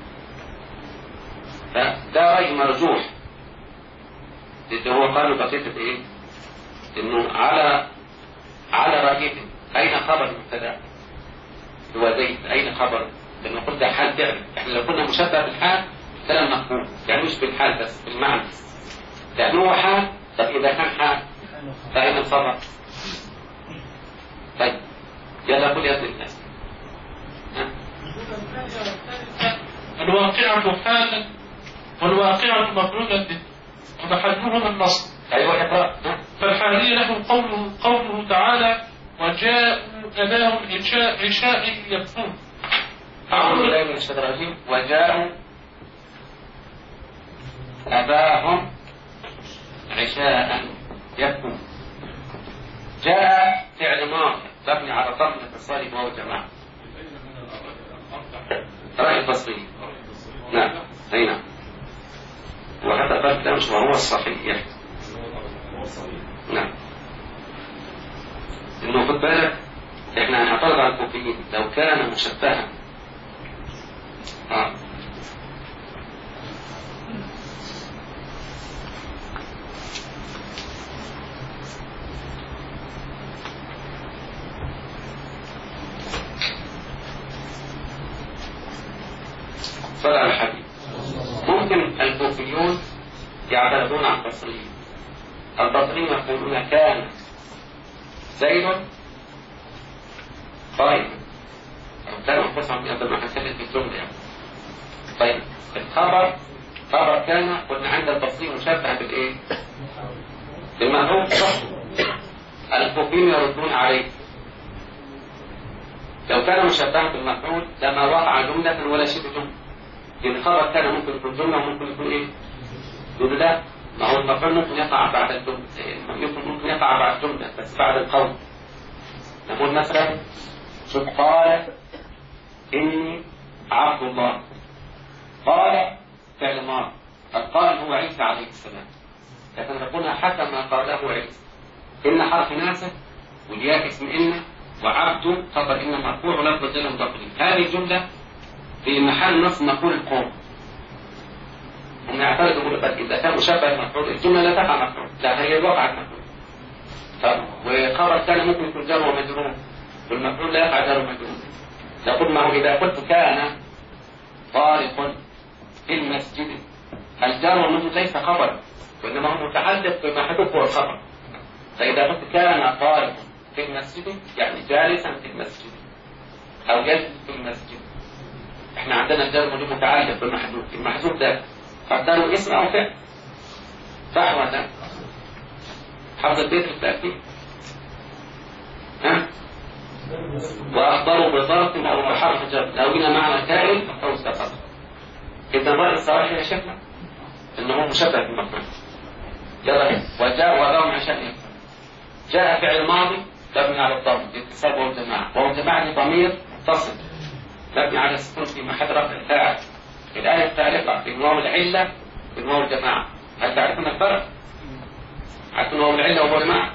فده رأي مرجوح اللي هو قالوا بسيطة إيه؟ إنه على رأيهم أين خبر المبتدأ؟ هو زيد، أين خبر؟ لأنه قلت ده حال فعل، إحنا لو كنا مشبه بالحال كلام مفهوم، يعني مش بالحال بس بالمعنى، لأنه هو حال. طب إذا كان حال فأين الخبر؟ طيب يلا قل يا ابن الناس. الواقعة حالا والواقعة مفعولا به ومحلهما النصب. أيوة اقرأ. فالحالي له قوله تعالى وجاءوا أباهم عشاء يبكون. أعوذ بالله من الشيطان الرجيم. وجاءوا أباهم عشاء يبكون. جاء فعل ماضي مبني على ضم الاتصال بواو الجماعة. رأي البصري. نعم أي نعم. وهذا قد تمشي وهو الصحيح. نعم. إنه خد بالك إحنا هنعترض على الكوفيين لو كان مشبها. صلى على الحبيب. ممكن الكوفيون يعترضون على البصريين. البصريين يقولون كان زيد قائما، كانوا انفسهم قبل ما حسبت في الجمله يعني. طيب الخبر خبر كان قلنا عند البصريين مشبه بالايه؟ بالمعروف. الكوفيين يردون عليه لو كان مشبها بالمفعول لما وقع جملة ولا شبه جملة. يعني خبر كان ممكن يكون جملة وممكن يكون ايه؟ يقول لا، ما هو المفعول ممكن يقع بعد الجملة، ممكن يقع بعد الجملة بس بعد القول. نقول مثلا شوف قال إني عبد الله. قال فعل ماضي، القائل هو عيسى عليه السلام، لكن نقولها حتى ما قاله عيسى. إن حرف ناسخ والياء اسم إن وعبد خبر إن مرفوع ولفظ جل مضاف إليه. هذه الجملة في محل نصب مفعول القوم. هم يعترضوا يقولوا إذا كان مشبه مفعول الجملة لا تقع مفعول، لا هي وقعت مفعول. طب وخبر كان ممكن يكون جار ومجرور والمفعول لا يقع جار ومجرور. نقول ما هو إذا قلت كان طارق في المسجد، الجار والمجرور ليس خبر وإنما هو متعلق بما حدث هو الخبر. فإذا قلت كان طارق في المسجد يعني جالسا في المسجد أو جالس في المسجد. احنا عندنا الجار والمجرور متعلق بالمحذوف، المحذوف ده قدره اسم أو فعل، صح ولا لا؟ حفظ البيت بالتأكيد. ها؟ وأخبروا بظرف أو بحرف جر لو جينا معنى كائن أو سقط. إذا رأي الصراحة يا شيخنا إنه مشبه بالمفعول. يلا وجاء وراهم عشان جاء فعل ماضي مبني على الضم اتصال بواو الجماعة، واو الجماعة ضمير متصل مبني على السكون في محل رفع فاعل. الآية الثالثة في واو العلة في واو الجماعة. هل تعرفون الفرق؟ عارفين واو العلة وواو الجماعة؟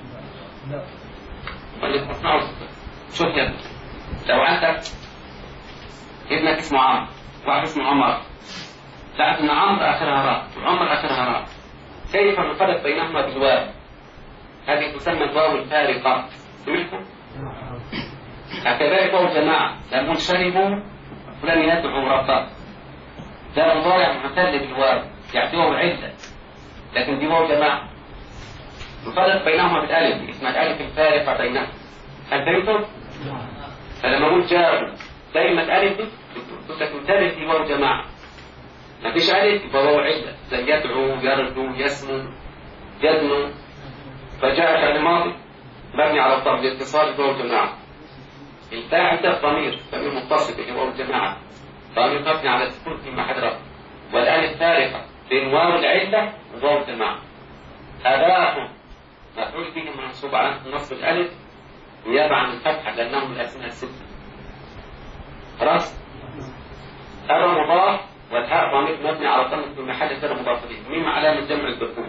لا. شوف يا ابني، لو عندك ابنك اسمه عمرو واحد اسمه عمر، تعرف ان عمرو اخرها راء وعمر اخرها راء، كيف نفرق بينهما بالواو؟ هذه تسمى الواو الفارقة. سمعتم؟ كذلك واو الجماعة لما شربوا فلان يدعو ربه، ده مضارع معتل بالواو يعني واو العلة، لكن دي واو جماعة. نفرق بينهما بالالف، اسمها الالف الفارقة بينهما. هل فهمتم؟ فلما اقول جاءوا دايما الالف دي تكون ثالث في واو جماعة، ما فيش الف يبقى واو علة زي يدعو يرجو يسمو يدنو. فجاء فعل ماضي مبني على الضم لاتصال بواو جماعة. الفاعل ده ضمير متصل بواو الجماعة، ضمير مبني على السكون في محل رفع، والالف فارقة بين واو العلة وواو الجماعة. أباهم مفعول به منصوب على النصب الألف نيابة عن الفتحة لأنه من الأسماء الستة. خلاص؟ الر مضاف والهاء ضمير مبني على ضمة في محل جر مضاف إليه. ميم علامة جمع الذكور.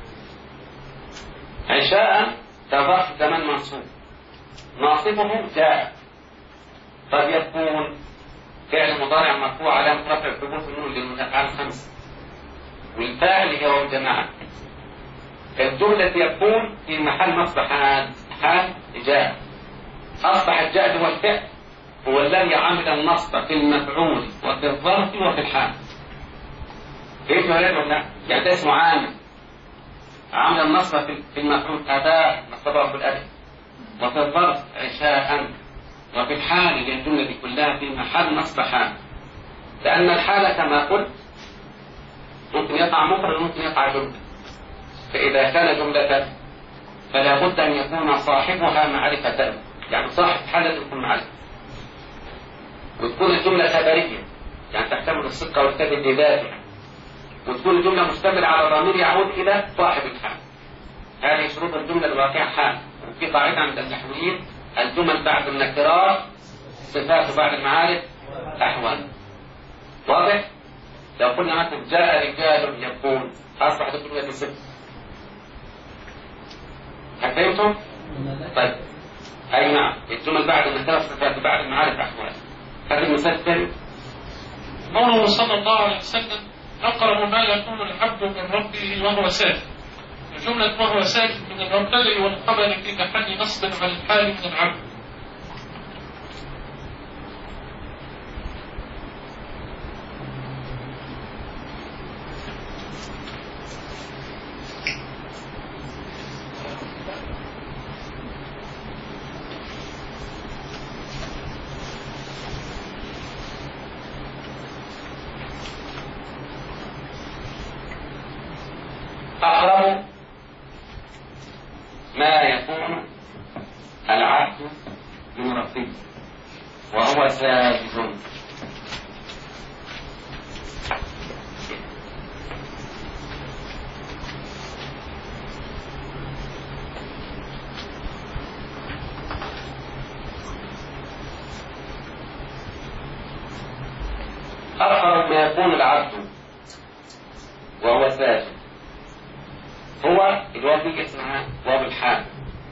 عشاء كظرف زمان منصوب ناصبه جاء. قد يكون فعل مضارع مرفوع علامة رفع ثبوت النون للأفعال الخمسة والفاعل هو الجماعة. الجملة يكون في محل نصب حال جاء. أصبح جاء هو الفعل هو الذي عمل النصب في المفعول وفي الظرف وفي الحال. كيف هذا ولا لا؟ يعني ده اسمه عامل النصب في المفعول أداء نصبه في الألف وفي الظرف عشاء وفي الحال اللي الجملة دي كلها في محل نصب حال. لأن الحالة كما قلت ممكن يقع مفرد وممكن يقع جملة. فإذا كان جملة فلا بد أن يكون صاحبها معرفة يعني صاحب حالة يكون معرفة وتكون الجملة خبرية يعني تحتمل الصدق والكذب لذاته وتكون الجملة مشتملة على ضمير يعود إلى صاحب الحال. هذه شروط الجملة الواقعة حال. وفي قاعدة عند النحويين الجمل بعد النكرات صفات بعد المعارف أحوال. واضح؟ لو قلنا مثلا جاء رجال يكون أصبحت الجملة صفة. فهمتم؟ طيب أي نعم الجمل بعد النكرات صفات بعد المعارف أحوال. هذا المثال الثاني قوله صلى الله عليه وسلم أقرب ما يكون العبد من ربه وهو ساجد. الجملة وهو ساجد من المبتدأ والخبر في محل نصب على الحال من العبد. أقرب ما يكون العبد من ربه وهو ساجد. أقرب ما يكون العبد وهو ساجد هو الواو دي اسمها واو الحال.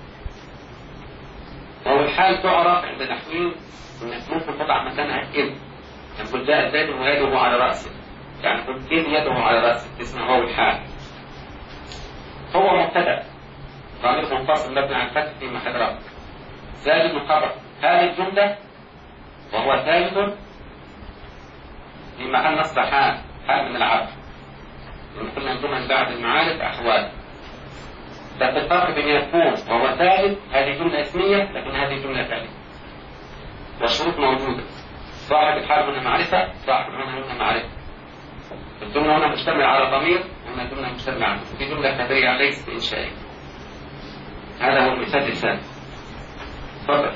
واو الحال تعرف عند النحويين انك ممكن تضع مكانها إذ. يعني قل جاء زيد ويده على رأسه يعني قل إذ يده على رأسه اسمها واو الحال. هو مبتدأ ضمير منفصل مبني على الفتح في محل رفع. زاجد مخبر. هذه الجملة وهو ساجد في محل نصب حال من العبد. قلنا الجمل بعد المعارف أحوال. ففي الفرق بين يكون وهو ثابت هذه جملة اسمية لكن هذه جملة فعلية والشروط موجودة. صاحب الحال هنا معرفة صاحب هنا معرفة. الجملة هنا مشتملة على ضمير وهنا جملة مشتملة على في جملة خبرية ليست إنشائية. هذا هو المثال الثاني. تفضل.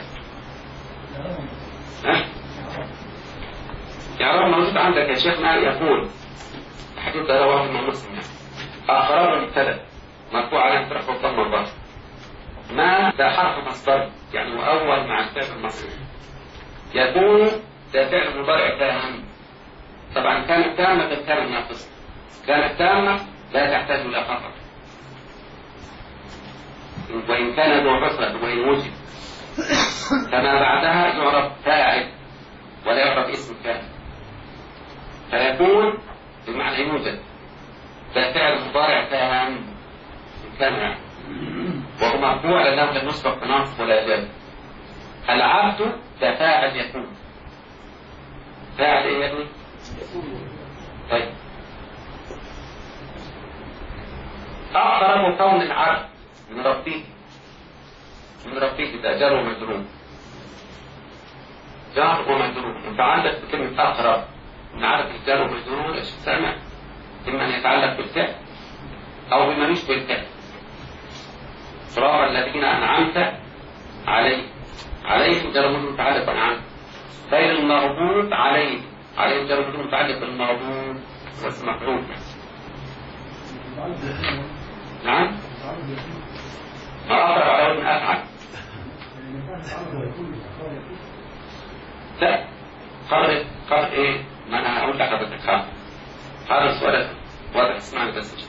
يعني موجود عندك يا شيخنا يقول حديث رواه ابن مسلم أقرار المبتدأ مرفوع على رفع الضمة الظاهرة. ما ده حرف مصدر يعني مؤول مع الفعل المصري. يكون ده فعل مضارع تام. طبعا كانت تامة بالكلمة ناقصة. كانت تامة لا تحتاج إلى خطر وإن كان ذو عسرة وإن وجد. كما بعدها يعرف فاعل ولا يعرف اسم فاعل. فيكون بمعنى يوجد ده فعل مضارع تام كان وهو مرفوع لأنه لم يسبق بنصب ولا جر. العبد ده فاعل يكون. فاعل ايه يا ابني؟ طيب أقرب كون العبد من ربه ده جر ومجرور. جر ومجرور. انت عندك كلمة أقرب من عدد الجر ومجرور ايش سامع؟ إما أن يتعلق بالفعل أو بما يشبه الفعل. صراط الذين أنعمت عليهم جر ومجرور متعلق بأنعمت. غير المغضوب عليهم جر ومجرور متعلق بالمغضوب واسم مفعول. نعم ما أقرب على وزن أفعل. لا قرر إيه؟ ما أنا هقول لحضرتك خاف هذا السؤال واضح. اسمعني بس.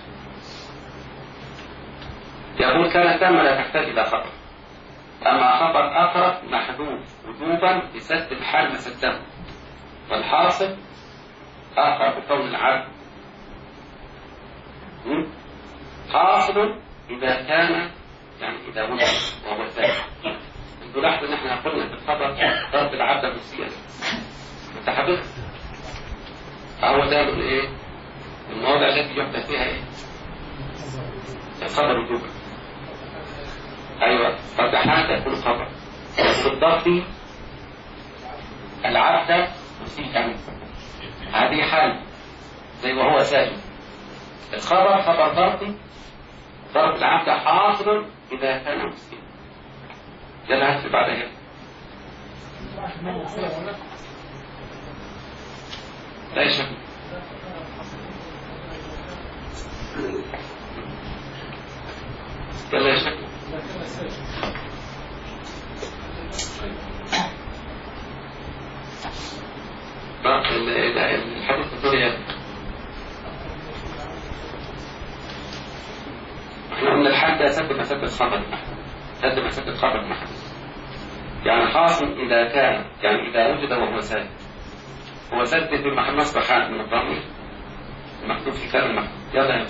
يقول كان تم لا تحتاج إلى خبر، أما خبر آخر محذوف وجوبا بسد الحال مسده، والحاصل آخر بكون العبد حاصل إذا كان يعني إذا وجد وهو ثابت. انتوا لاحظوا ان احنا قلنا في الخبر ضرب العبد مسيئا متحدث، فهو ده الايه المواضع التي يحدث فيها ايه الخبر وجوبا. ايوه قد احيانا يكون خبر بالضبط العبد مسيئا، هذه حال زي وهو ساجد. الخبر خبر ضرب العبد حاصل إذا كان مسلما. ده اللي هكتب بعدها. لا شك. لا شك. الحديث الدنيا احنا قلنا الحد سد مسد الخبر، سد مسد الخبر محل. يعني حاصل إذا كان يعني إذا وجد وهو سد، هو سد في محل نصب حال من الضمير المكتوب في كلام المكتوب. يلا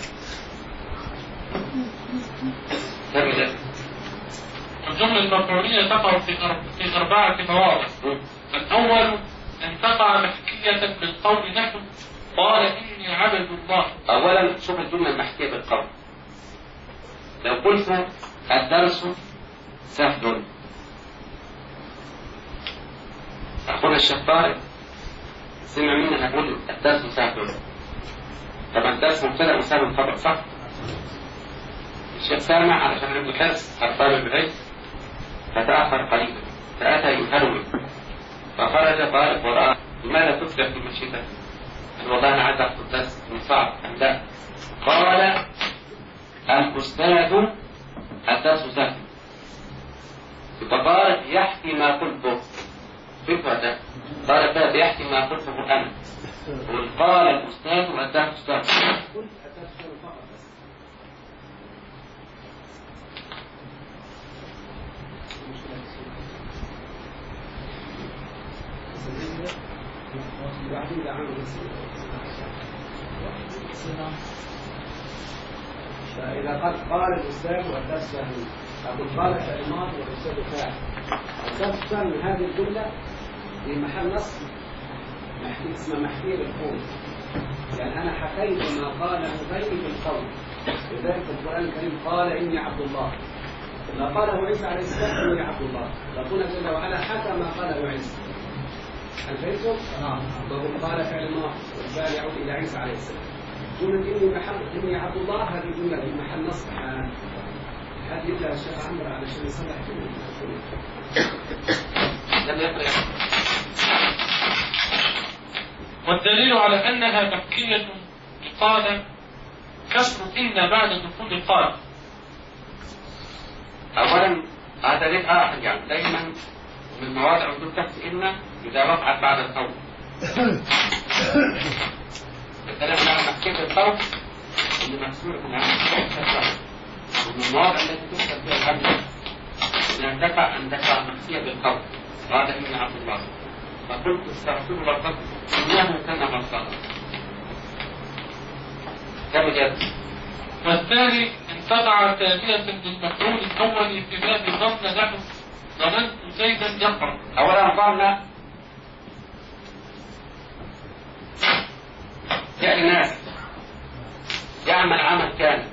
كمل. الجملة المفعولية تقع في 4 مواضع. الأول أن تقع محكية بالقول نحو قال إني عبد الله. أولا شوف الجملة المحكية بالقول. لو قلت الدرس سهل، أخونا الشيخ طارق سمع مني أقول الدرس سهل. طبعا الدرس مبتدأ وسهل خبر صح؟ الشيخ سامع علشان عنده حرص على طالب العلم فتأخر قليلا فأتى يهرول فخرج طارق ورآه. لماذا تسرع في مشيتك؟ قال والله أنا عايز أخذ الدرس من صعب لا. قال الأستاذ الدرس سهل. فطارق يحكي ما قلته فكرة طارق بيحكي ما قلته أنا. قال الأستاذ الدرس سهل. فإذا قال الأستاذ والدرس سهل، أقول قال كلمات والأستاذ فاعل. الدرس سهل من هذه الجملة في محل نصب اسمه محكي بالقول، يعني أنا حكيت ما قاله غيري بالقول. لذلك القرآن الكريم قال إني عبد الله، ما قاله عيسى عليه السلام إني عبد الله، ربنا جل وعلا حكى ما قاله عيسى. الفيتم وقل قال فعل ماضي والفعل يعود إلى عيسى عليه السلام. جملة إني عبد الله هذه جملة في محل نصب حال. هذه يبدأ الشيخ عمرو علشان يصلح جملة. والدليل على أنها مكية قال كسر إن بعد دخول قال. أولا هذا ليه يعني دائما من مواضع وجود تحت إن إذا وقعت بعد القول. الكلام على مكية القول اللي مكسور من ومن المواضع التي تكتب فيها الحمد إنها تقع أن تقع مكية بالقول. هذا إن عبد الله فقلت استغفر ربكم إنه كان غفارا. كم جد؟ والثاني ان تقع تالية للمفعول الأول في باب ظن نحو ظننت زيدا يقرأ. أولا ظن فعل ناس يعمل عمل كامل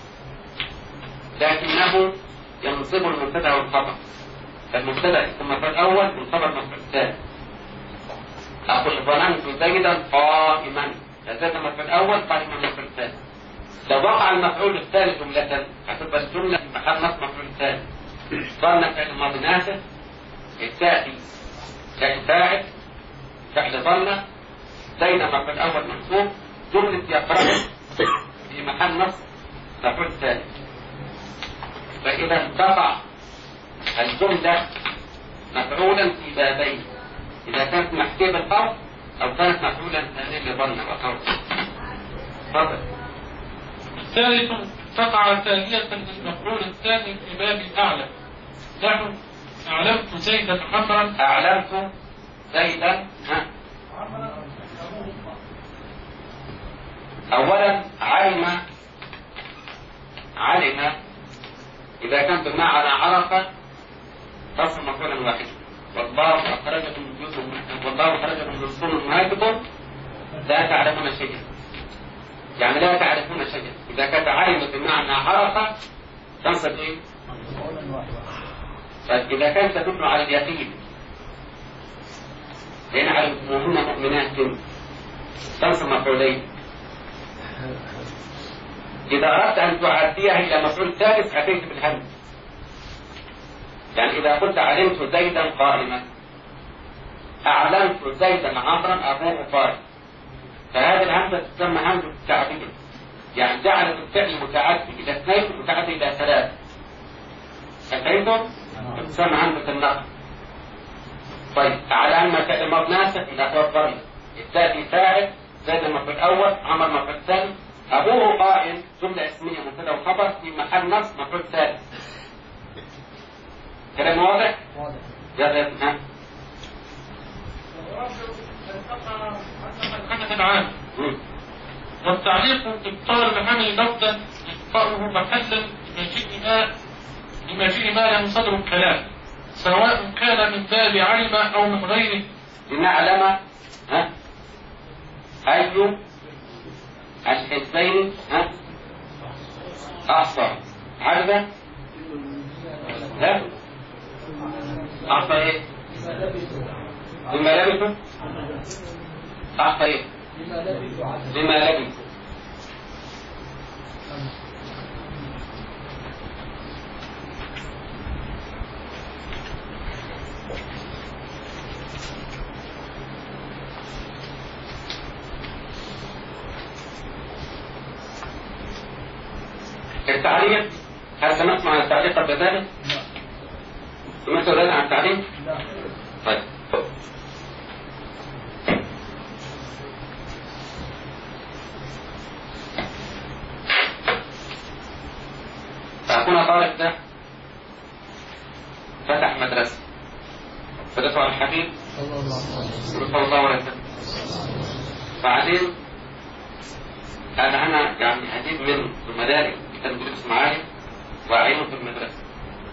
لكنه ينصب المبتدأ والخبر. المبتدأ ثم المفعول الأول والخبر المفعول الثاني. أقول ظننت زيدا قائما، هذا المفعول الأول قائما المفعول الثاني. لو وقع المفعول الثاني جملة هتبقى الجملة في محل نصب المفعول الثاني. ظن فعل الماضي ناسخ، التأتي فاعل فعل ظن زيد المفعول الأول منصوب، جملة يقرأ في محل نصب المفعول الثاني. فإذا تقع الجملة مفعولا في بابين، إذا كانت محكية بالقول أو كانت مفعولا ثانيا لظن وقول. تفضل. الثالث تقع ثانية للمفعول الثاني في باب أعلى، نحو أعلمت زيدا عمرا. أعلمت زيدا أولا علم إذا كان بمعنى عرف تصل مفعولا واحدا. والله أخرجكم من بيوتكم والله أخرجكم من بطون أمهاتكم لا تعرفون شيئا، يعني لا تعرفون شيئا. إذا كانت علم بمعنى عرف تنصب إيه؟ طيب إذا كانت تدل على اليقين لأن علمتموهن مؤمنات تنصب مفعولين. إذا أردت أن تعديها إلى مفعول ثالث أتيت بالهمز، يعني إذا قلت علمت زيدا قائما، أعلمت زيدا عمرا أبوه قائم، فهذه الهمزة تسمى همزة التعديل، يعني جعلت الفعل متعدي إلى اثنين ومتعدي إلى ثلاث. فهمتم؟ تسمى همزة النقل. طيب على أن فعل ماضي ناسخ إلى أخوات ضرب، التالي فاعل زيد المفعول الأول عمر المفعول الثاني أبوه قائم، جملة اسمية مبتدأ وخبر في محل نصب مفعول ثالث. كلام واضح؟ واضح. يلا والتعليق إبطال بحمل لفظا إبطاؤه محلا لمجيء ما له صدر الكلام، سواء كان من باب علم أو من غيره. لنعلم أي الحزبين أحصى عربة لا أحصى إيه؟ بما لبثوا أحصى إيه؟ بما لبثوا. التعليق، هل سمعت عن التعليق قبل ذلك؟ سمعت ذلك عن التعليق؟ لا. طيب. فأكون طالب ده فتح مدرسة فدفع الحبيب صلى الله عليه وسلم، بعدين أنا يعني هجيب من زملائي كان بيدرس معايا وأعينه في المدرسة،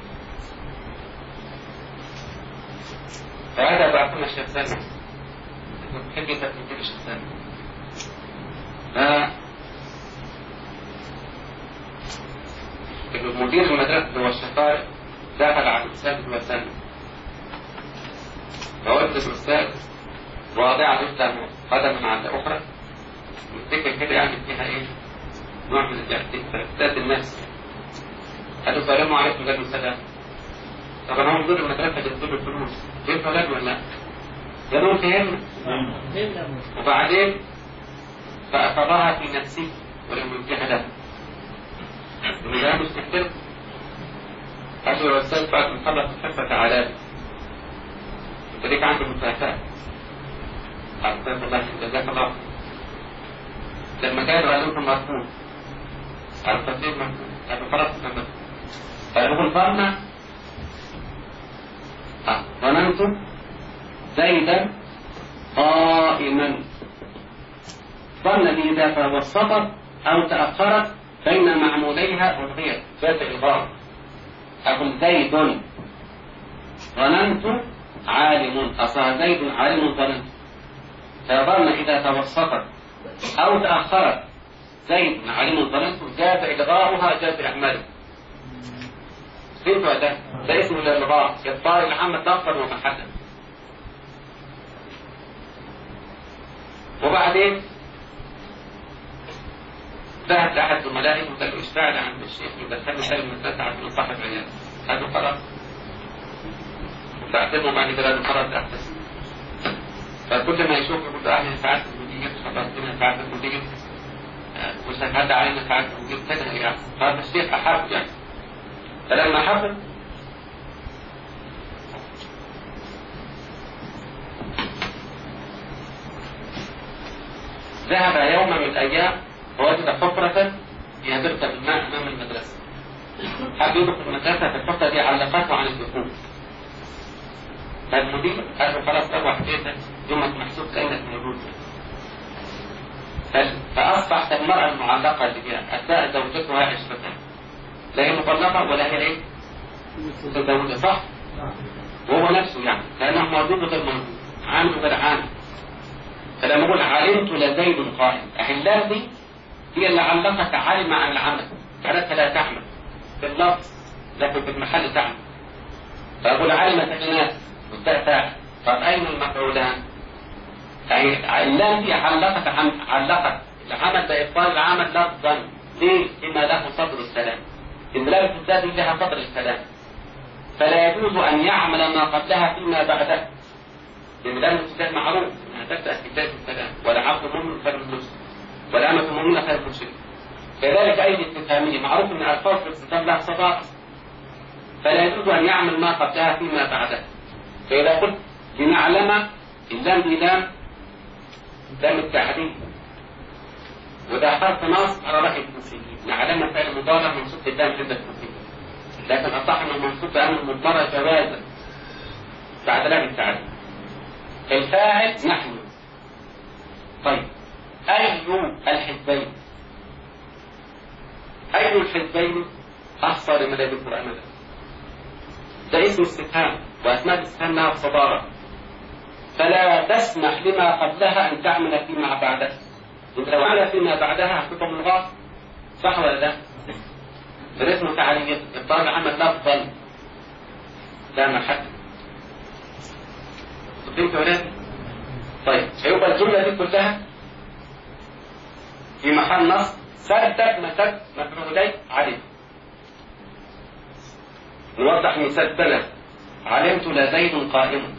فهذا بعثنا الشيخ سامي بحب تفكير الشيخ سامي. مدير المدرسة هو الشيخ دخل على الأستاذ وسلم، فقلت للأستاذ واضعة له قدم على الأخرى نفتكر كده يعني فيها إيه؟ نوع من الاعتداد النفسي. قالوا السلام عليكم وعليكم السلام. طب أنا مدير المدرسة جبت له الفلوس، جبت فلان ولا لا؟ قالوا فهمنا. وبعدين فأخذها في نفسي ولم ينتهي له. وده مش محترم. قالوا يا أستاذ بعد ما خلص الحصة تعالى لي. أنت ليك عنده مكافأة. أستاذ الله جزاك الله. لما كانوا قالوا لكم مرفوض. قالوا التصديق مرفوض. قالوا خلاص تمام. قالوا ظن ظننت زيدا قائما. ظن دي إذا توسطت أو تأخرت بين معموليها والغير ذات الغار. أقول زيد ظننت عالم، أصلا زيد عالم ظننت. فظن إذا توسطت أو تأخرت زيد عالم ظننت جاز إلغاؤها جاز إعماله. فهمتوا ده اسمه الإلغاء، إبطال العامة لفظا ومحلا. وبعدين ذهب لأحد زملائه وقال له اشتغل عند الشيخ ودخلني خارج المدرسة عشان صاحب عيال. هذا خلاص. فاعتبروا بعد كده انه خلاص احسن. فكل ما يشوف يقول له اهلا ساعات المدير خلصتنا ساعات المدير وشهد علينا ساعات المدير كده يعني. فهذا الشيخ احب يعني. فلما حفظ ذهب يوما من الأيام فوجد حفرة فيها بركة بالماء أمام المدرسة. حب يدخل المدرسة، في الحفرة دي علقته عن الدخول. فالمدير قال له خلاص روح بيتك، يومك محسوب كأنك موجود. فأصبحت المرأة المعلقة اللي فيها أثناء زوجتها عشرتها، لا هي مطلقة ولا هي إيه؟ متزوجة، صح؟ وهو نفسه يعني لأنه موجود غير موجود، عامل غير عامل. فلما أقول علمت لزيد قائم، اللام دي هي اللي علقت علم عن العمل، كانت لا تعمل في اللفظ لكن في المحل تعمل. فأقول علمت الناس والتاء فاعل. طب أين المفعولان؟ اللام دي علقت العمل بإبطال العمل لفظا. ليه؟ بما له صدر السلام. الدلالة الذات لها صدر السلام، فلا يجوز أن يعمل ما قبلها فيما بعده. لأن ده الابتداء معروف أنها تبدأ في بداية السلام، ولا عبد مؤمن خير من مسلم، ولا أمة مؤمنة خير من مشرك. كذلك أي استفهامية معروف أن ألفاظ الاستفهام لها صداقة، فلا يجوز أن يعمل ما قبلها فيما بعده. فإذا قلت لنعلم، اللام دي لام التعديل، وده حرف نصب على رأي الكوفيين. نعلم فعل مضارع منصوب باللام عند الكوفيين، لكن الصح انه منصوب بأمر مضمرة جوازا بعد لام التعديل. الفاعل نحن. طيب أي الحزبين؟ أي الحزبين أحصى لما لا يذكر أمدا. ده اسم استفهام، وأسماء الاستفهام لها الصدارة، فلا تسمح لما قبلها أن تعمل فيما بعدها. إذا لو عمل فيما بعدها هتبقى ملغاة، صح ولا لا؟ فالاسم تعالي إبطال العمل لفظا لا محل. فهمت يا ولاد؟ طيب هيبقى الجملة دي كلها في محل نصب سدد مسد مفعولي علم. نوضح مسدنا. علمت لزيد قائم.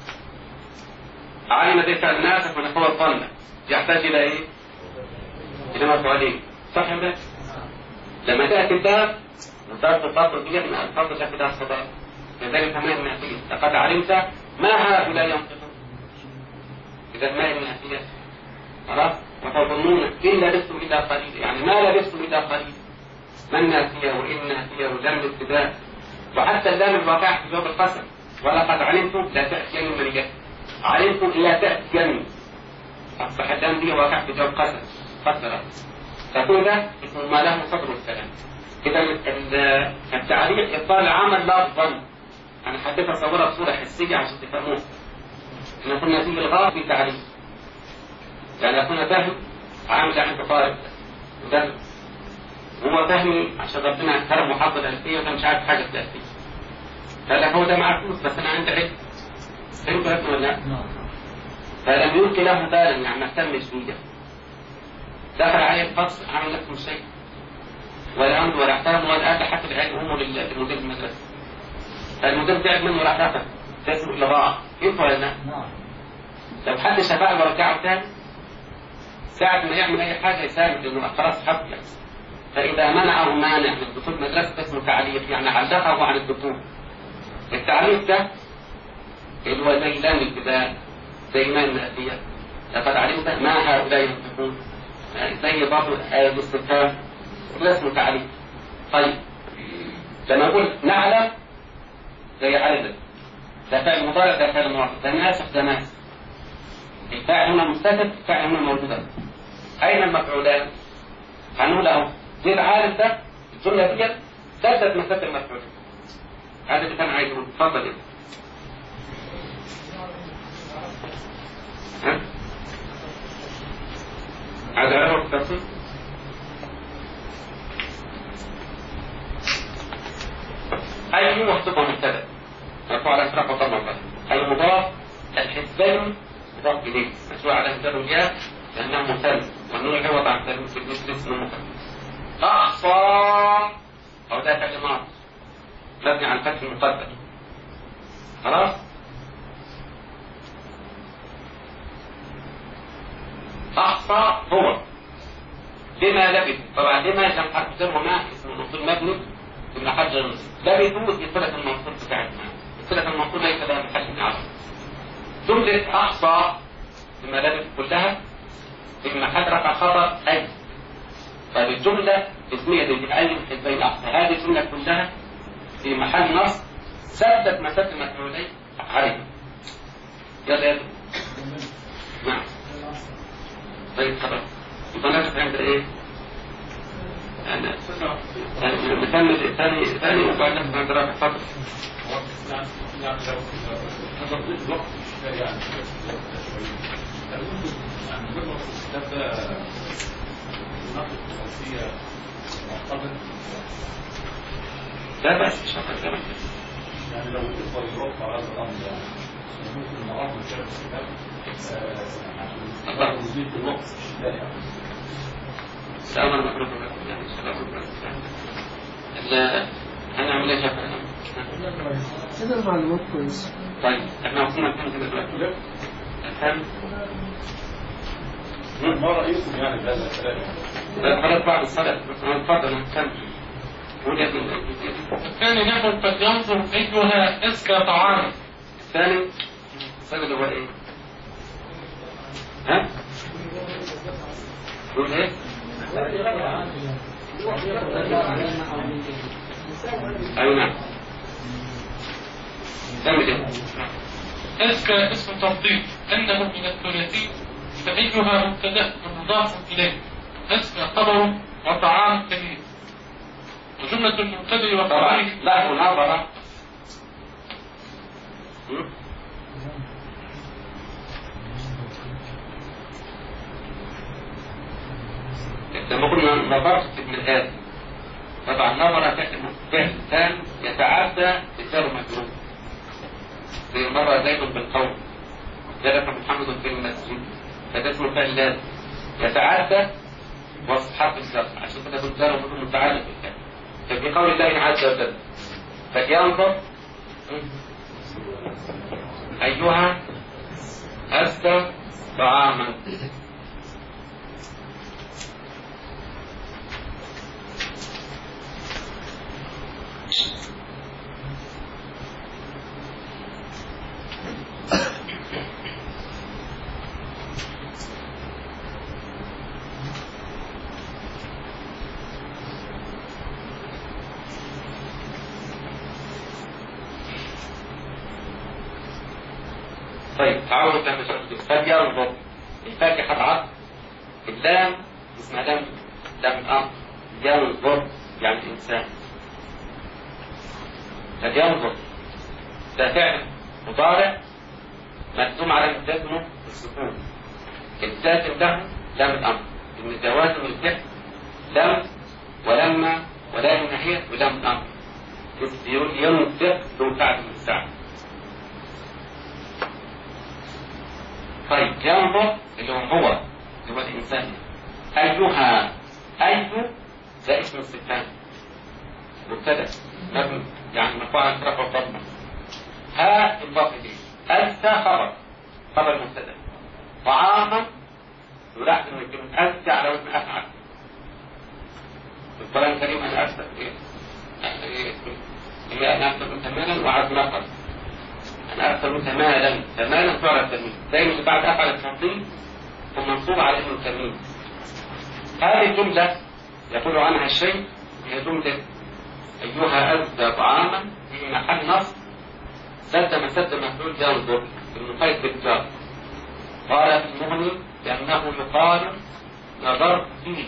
علم دي فعل ناسخ من هو الظن، يحتاج إلى إيه؟ إلى مفعولين، صح يا ولاد؟ لما تأتي الباب وصارت الفضل فيها من الفضل التي لها الصداقة، لذلك ما النافية لقد علمت ما هؤلاء ينطقون. إذا ما النافية خلاص، وتظنون إن لبثتم إلا قليل، يعني ما لبثتم إلا قليل. ما النافية وإن نافية ولم الابتداء، وحتى اللام الواقع في جواب القسم. ولقد علمتم لا تأتين من جهة، علمتم لا تأتين، أصبح اللام دي واقع في جواب قسم قدر. فكل ده اسم ما له صدر الكلام. إذا التعليق إبطال عمل لفظا. أنا حبيت أصورها بصورة حسية عشان تفهموها. إحنا كنا في الغاء في تعليق، يعني أكون فاهم عامل عند طالب مدرس هو فاهمي عشان ربنا كرم وحافظ الألفية وأنا مش عارف حاجة في الألفية، فلا هو ده معاه فلوس بس أنا عندي علم. فهمت ولا لا؟ فلم يلقي له بالا، يعني ما اهتمش بيه. دخل عليه الفصل عمل نفسه مش شيء، ولا أمر ولا احترم ولا أدى حتى العلم همه للمدير المدرسة. فالمدير تعب منه وراح دخل تسمع لغاء. ينفع ولا لا؟ لو حد شفاعه ورجعه تاني ساعة ما يعمل أي حاجة يساعد لأنه خلاص حفل. فإذا منعه مانع من دخول مدرسة اسمه تعليق، يعني علقه عن الدخول. التعليق ده اللي هو زي لام الابتداء، زي ما النافية لقد علمت ما هؤلاء ينطقون، زي برضه الاستفهام ده اسمه تعليق. طيب لما أقول نعلم زي علم، ده فعل مضارع ده فعل ماضي، ده ناسخ ده ناسخ. الفاعل هنا مستتر، الفاعل هنا موجودة. أين المفعولان؟ هنقول أهو زي العالم ده الجملة دي سدد مسد المفعول. هذا اللي كان عايز يقول. اتفضل يا عايز أعرفه بالتفصيل؟ أي محطوطة مبتدأ مرفوع على إسراء وضم البدء. أي مضاف الحزبين مضاف إليه مسؤول على إنزال الياء لأنه مثلث، والنون عوض عن ثالث بالنسبة اسمه مثلث. أحصى أو ده فعل ماضي مبني على الفتح المقدر. خلاص؟ أحصى هو لما لبث. طبعا لما لم حرف جر وما اسمه مفعول مبني في محل جر نصب لا بيجوز في صلة المنصوب بتاعتنا. صلة المنصوب ليس لها محل من عرض. جملة أحصى الملابس كلها في محل رفع خبر أي. طيب الجملة اسمية دي بأي حزبين أحصى، هذه الجملة كلها في محل نصب سدت مسد المفعولين عليه. يلا يلا. نعم. طيب خلاص. يبقى نفس عند إيه؟ أنا نكمل ثاني وبعد نفس عند رفع خبر. لا بأس بشرط كمان. يعني لو تقدر يوقع على الأمر ممكن نعرض مشاركة الكتاب عشان نزيد الوقت السلام عليكم يعني السلام هنعمل ايه يا هذا المعلومات كويس. طيب احنا وصلنا كم كده دلوقتي؟ الحمد ما رأيكم يعني بهذا الكلام؟ خلاص بعد الصلاة اتفضل نكمل. الثاني نحن قد ينظر أيها أزكى طعام. الثاني الثاني اللي هو ايه؟ ها؟ يقول ايه؟ اي نعم. كمل ايه؟ أزكى اسم تفضيل أنه من الثلاثي فأيها مبتدأ مضاف إليه أزكى خبر وطعام كبير وجملة المبتدأ طبعا وخبره لا مناظرة. لما قلنا نظرت ابن الآن طبعا نظر فعل كان يتعدى بسبب مجرور زي مرة زيد بالقول جلس محمد في المسجد هذا اسمه فعل لازم يتعدى وصف حرف الجر عشان كده كنت جار ومجرور متعلق بالفعل. ففي قول الله عز وجل فلينظر أيها أزكى طعاما. طيب تعالوا نكمل فلينظر الفاكهة العطف اللام اسمها لام الأمر ينظر يعني الإنسان. فلينظر ده فعل مضارع مجزوم على جزمه بالسكون الجازم له لام الأمر إن جوازم الفعل لم ولما ولا نهية ولام الأمر ينظر ذو فعل من الساعة. طيب ينظر اللي هو الإنسان. أيها أي ده اسم استفهام مبتدأ مبني يعني مرفوع عن رفع الضمة. ها الضافة دي أزكى خبر مبتدأ. طعاما يلاحظ ان كلمة أزكى على وزن أفعل. في القرآن الكريم أنا أرسل إيه أنا أرسل تماما وعد نقل. أنا أرسل تماما تعرف تمييز دايما اللي بعد أفعل التنظيم ومنصوب على اسم التمييز. هذه الجملة يقول عنها الشيء هي جملة أيها أزكى طعاما في محل نصب سد مسد مفعول ينظر المقيد بالجار. قال في المغني لأنه يقال نظرت فيه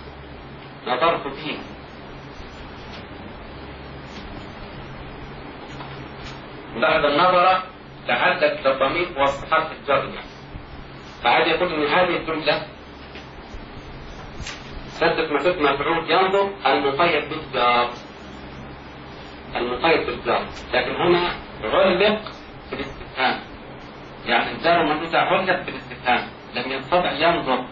بعد النظر تعدت للضمير وسط حرف الجر. فعاد يقول ان هذه الجمله سدت مسد مفعول ينظر المقيد بالجار لكن هنا علق في الاستفهام يعني الجار والمجرور علق في الاستفهام لم يستطع ينظر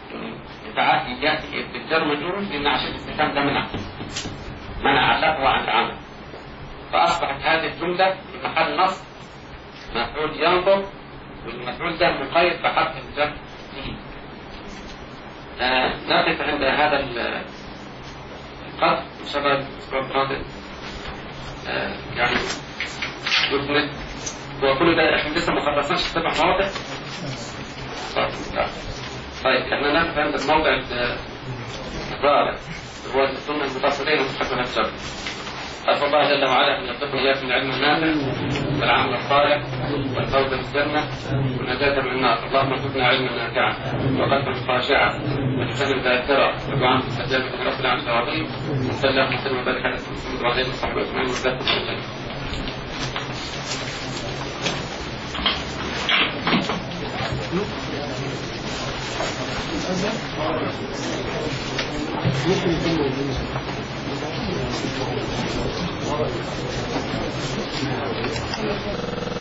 ياتي بالجار مجرور لان عشان الاستفهام ده منع علقه عن العمل. فاصبحت هذه الجمله في محل نصب مفعول ينظر والمفعول ده مقيد بحرف الجر فيه. نقف عند هذا القدر. ان شاء الله الاسبوع القادم يعني يثبت. وكل ده احنا لسه ما خلصناش 7 مواضع. طيب احنا نفهم الموضع الرابع هو السنة المتصلين ومستحقنا الشر. أسأل الله جل وعلا أن يرزقنا إياكم العلم النافع والعمل الصالح والفوز بالجنة والنجاة من النار. اللهم ارزقنا علما نافعا وقلبا خاشعا ولسانا ذاكرا ودعاء مستجابا برب العرش العظيم. وصلى الله وسلم وبارك على محمد وعلى آله وصحبه أجمعين وجزاكم الله خيرا. ممكن يكون موجود.